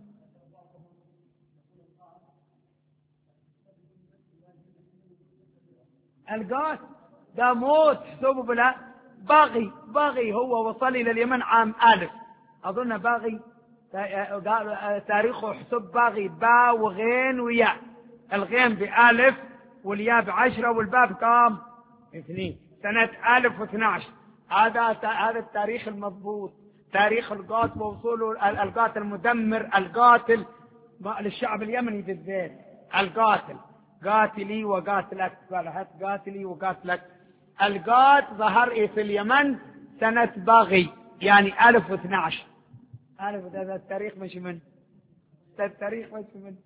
القات ده موت حسبه بلا باغي. باغي هو وصل إلى اليمن عام ألف أظن. باغي تاريخه حسب باغي با وغين وياء. الغين بألف والياء بعشرة والباء بكام؟ اثنين. سنة ألف واثنى عشر. هذا هذا التاريخ المضبوط، تاريخ القات ووصوله. القاتل المدمر القاتل للشعب اليمني بالذات. القاتل قاتلي وقاتلك، قالت قاتلي وقاتلك. القات ظهر في اليمن سنة باغي يعني ألف واثنى عشر. ألف هذا التاريخ مش من التاريخ مش من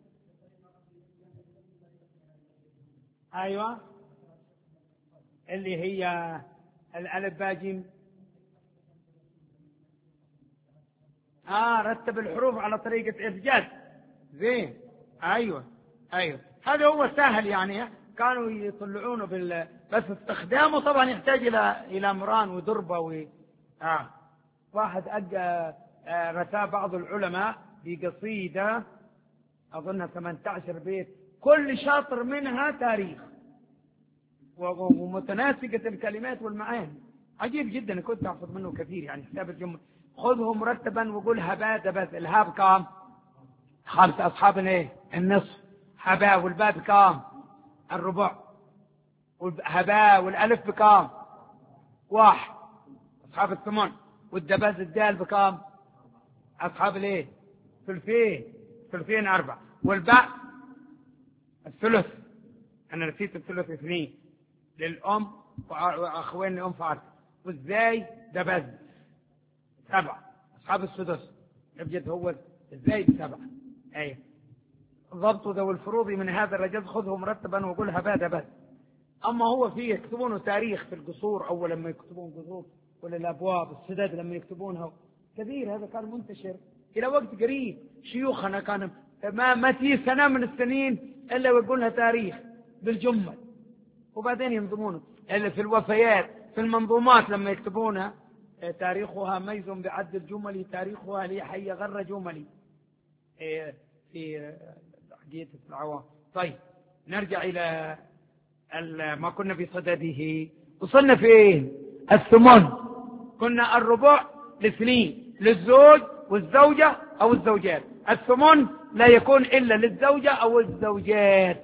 أيوة اللي هي الألف باجيم. آه رتب الحروف على طريقة إبجاد. زين. أيوة أيوة هذا هو سهل يعني. كانوا يطلعونه بال بس استخدامه طبعا يحتاج إلى إلى مران ودربة و آه واحد أجا آه رثاه بعض العلماء بقصيدة أظنها ثمانية عشر بيت، كل شاطر منها تاريخ ومتناسقة الكلمات والمعاني. عجيب جدا، كنت أحفظ منه كثير يعني حساب الجمل. خذه مرتبا وقول هبا دبث. الهاب كام؟ خمسة. أصحاب الايه؟ النصف. هبا والباء بكام؟ الربع. هبا والألف بكام؟ واحد أصحاب الثمن. والدباز الدال بكام؟ أصحاب الايه؟ ثلثين. ثلثين أربعة. والباء الثلث. أنا نسيت الثلث اثنين للأم وأخوين لأم فارس. والزاي دباز سبعة أصحاب السدس. يبجد هو الزاي سبعة. أي ضبط ذوي الفروض من هذا الرجل خذه مرتبا وقولها باد بس. أما هو فيه يكتبونه تاريخ في القصور أول لما يكتبون قصور ولا الأبواب السداد لما يكتبونها كبير. هذا كان منتشر إلى وقت قريب. شيوخنا كان ما ما في سنة من السنين إلا ويقولها تاريخ بالجمل وبعدين ينظمونه. إلا في الوفيات في المنظومات لما يكتبونها تاريخها ميز بعد الجملي تاريخها لي حي غر جملي في حقيقة العوام. طيب نرجع إلى ما كنا في صدده. وصلنا في الثمن. كنا الربع لاثنين للزوج والزوجة أو الزوجات. الثمن لا يكون إلا للزوجة أو الزوجات.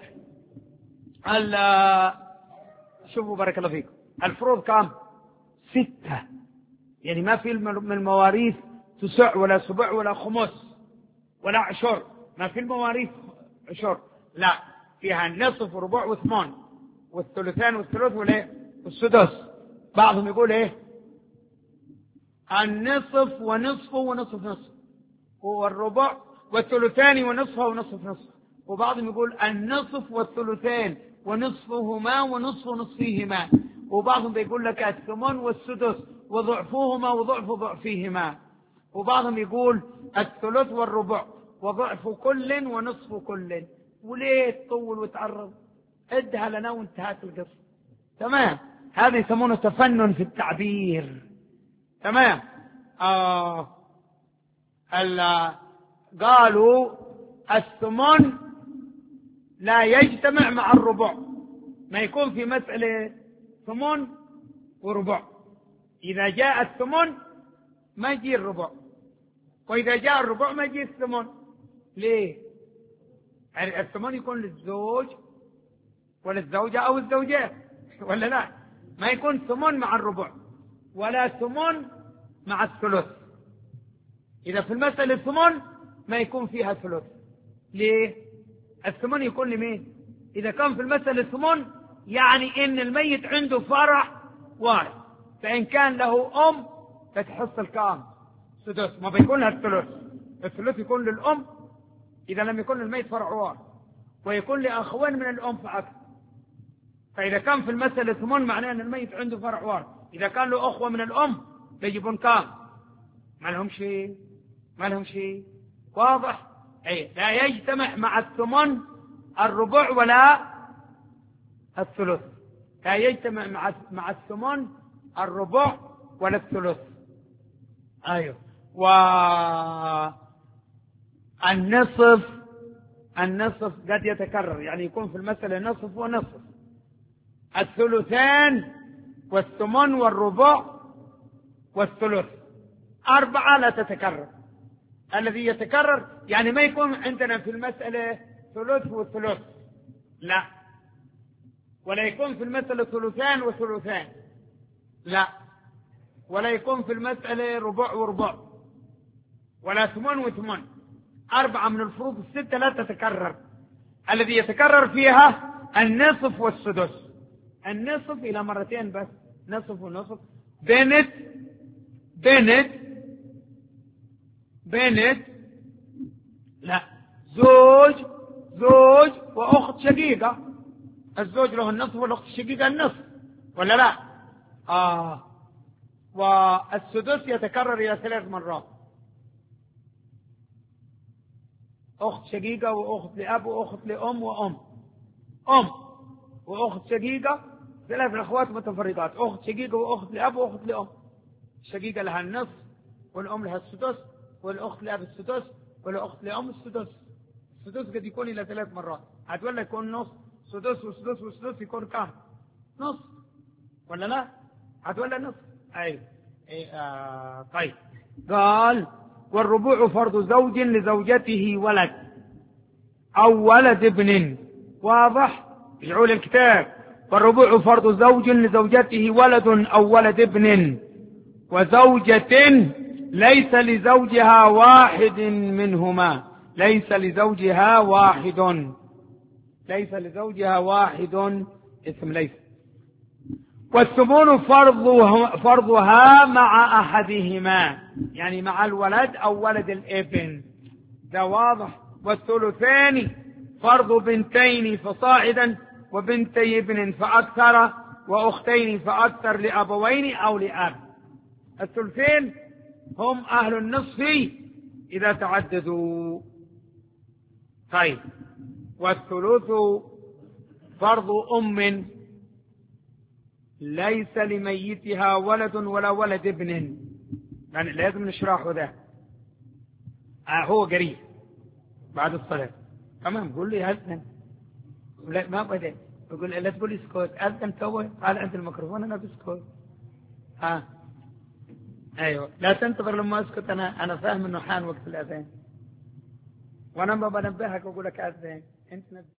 شوفوا بارك الله فيكم الفروض كام؟ ستة. يعني ما في من المواريث تسع ولا سبع ولا خمس ولا عشر. ما في المواريث عشر. لا فيها النصف وربع وثمان والثلثان والثلث والايه والسدس. بعضهم يقول ايه النصف ونصفه ونصف نصف والربع والثلثان ونصفه ونصف نصف. وبعضهم يقول النصف والثلثان ونصفهما ونصف نصفيهما. وبعضهم بيقول لك الثمن والسدس وضعفهما وضعف ضعفيهما. وبعضهم يقول الثلث والربع وضعف كل ونصف كل. وليه تطول وتعرض؟ ادها لنا وانتهت القصة. تمام. هذا يسمونه تفنن في التعبير. تمام. آه قالوا الثمن لا يجتمع مع الربع. ما يكون في مسألة ثمن وربع. إذا جاء الثمن ما يجي الربع وإذا جاء الربع ما يجي الثمن. ليه؟ يعني الثمن يكون للزوج وللزوجة أو الزوجات ولا لا؟ ما يكون ثمن مع الربع ولا ثمن مع الثلث. إذا في المسألة ثمن ما يكون فيها ثلث. ليه؟ الثمن يكون لمين؟ إذا كان في المسألة ثمن يعني إن الميت عنده فرع وارث. فإن كان له أم فتحصل كام؟ سدس. ما بيكون لها الثلث. الثلث يكون للأم إذا لم يكن للميت فرع وارث ويكون لأخوين من الأم فأكثر. فإذا كان في المسألة ثمن معناه أن الميت عنده فرع وارث. إذا كان له أخوة من الأم يجبون كام؟ ما لهم شيء. ما لهم شيء. واضح؟ أي لا يجتمع مع الثمن الربع ولا الثلث. لا يجتمع مع مع الثمن الربع ولا الثلث. أيوه. والنصف النصف قد يتكرر يعني يكون في المسألة نصف ونصف. الثلثان والثمن والربع والثلث. أربعة لا تتكرر. الذي يتكرر يعني ما يكون عندنا في المسألة ثلث وثلث لا. ولا يكون في المسألة ثلثان وثلثان لا. ولا يكون في المسألة ربع وربع ولا ثمن وثمن. أربعة من الفروض الستة لا تتكرر. الذي يتكرر فيها النصف والسدس. النصف إلى مرتين بس. نصف ونصف. بنت بنت بنت لا. زوج زوج وأخت شقيقة. الزوج له النصف والأخت الشقيقة النصف ولا لا؟ آه. والسدس يتكرر إلى ثلاث مرات. أخت شقيقة وأخت لأب وأخت لأم وأم. أم وأخت شقيقة ثلاث أخوات متفرقات. أخت شقيقة وأخت لأب وأخت لأم. الشقيقة لها النصف والأم لها السدس والأخت لأب السدس والأخت لأم السدس. السدس قد يكون إلى ثلاث مرات. عاد ولا يكون نص سدس وسدس وسدس يكون كام؟ نص ولا لا؟ عاد ولا نص. أي, أي آه طيب. قال والربوع فرض زوج لزوجته ولد أو ولد ابن. واضح؟ ارجعوا للكتاب. فالربع فرض زوج لزوجته ولد أو ولد ابن وزوجة ليس لزوجها واحد منهما، ليس لزوجها واحد، ليس لزوجها واحد، اسم ليس. والثمون فرضها, فرضها مع أحدهما، يعني مع الولد أو ولد الابن، ده واضح. والثلثان فرض بنتين فصاعدا وبنتي ابن فأكثر وأختين فأكثر لأبوين أو لأب. الثلثين هم أهل النصف إذا تعددوا. طيب، والثلث فرض أم ليس لميتها ولد ولا ولد ابن، يعني لازم نشرحه ده. آه هو قريب بعد الصلاة، تمام. قول لي أذن، لا ما بدأ، يقول لا تقول لي اسكت، أذن توه، قال أنت الميكروفون أنا بسكت. ها آه. أيوه، لا تنتظر لما أسكت، أنا أنا فاهم إنه حان وقت الأذان، وأنا ما بنبهك وأقول لك أذن أنت.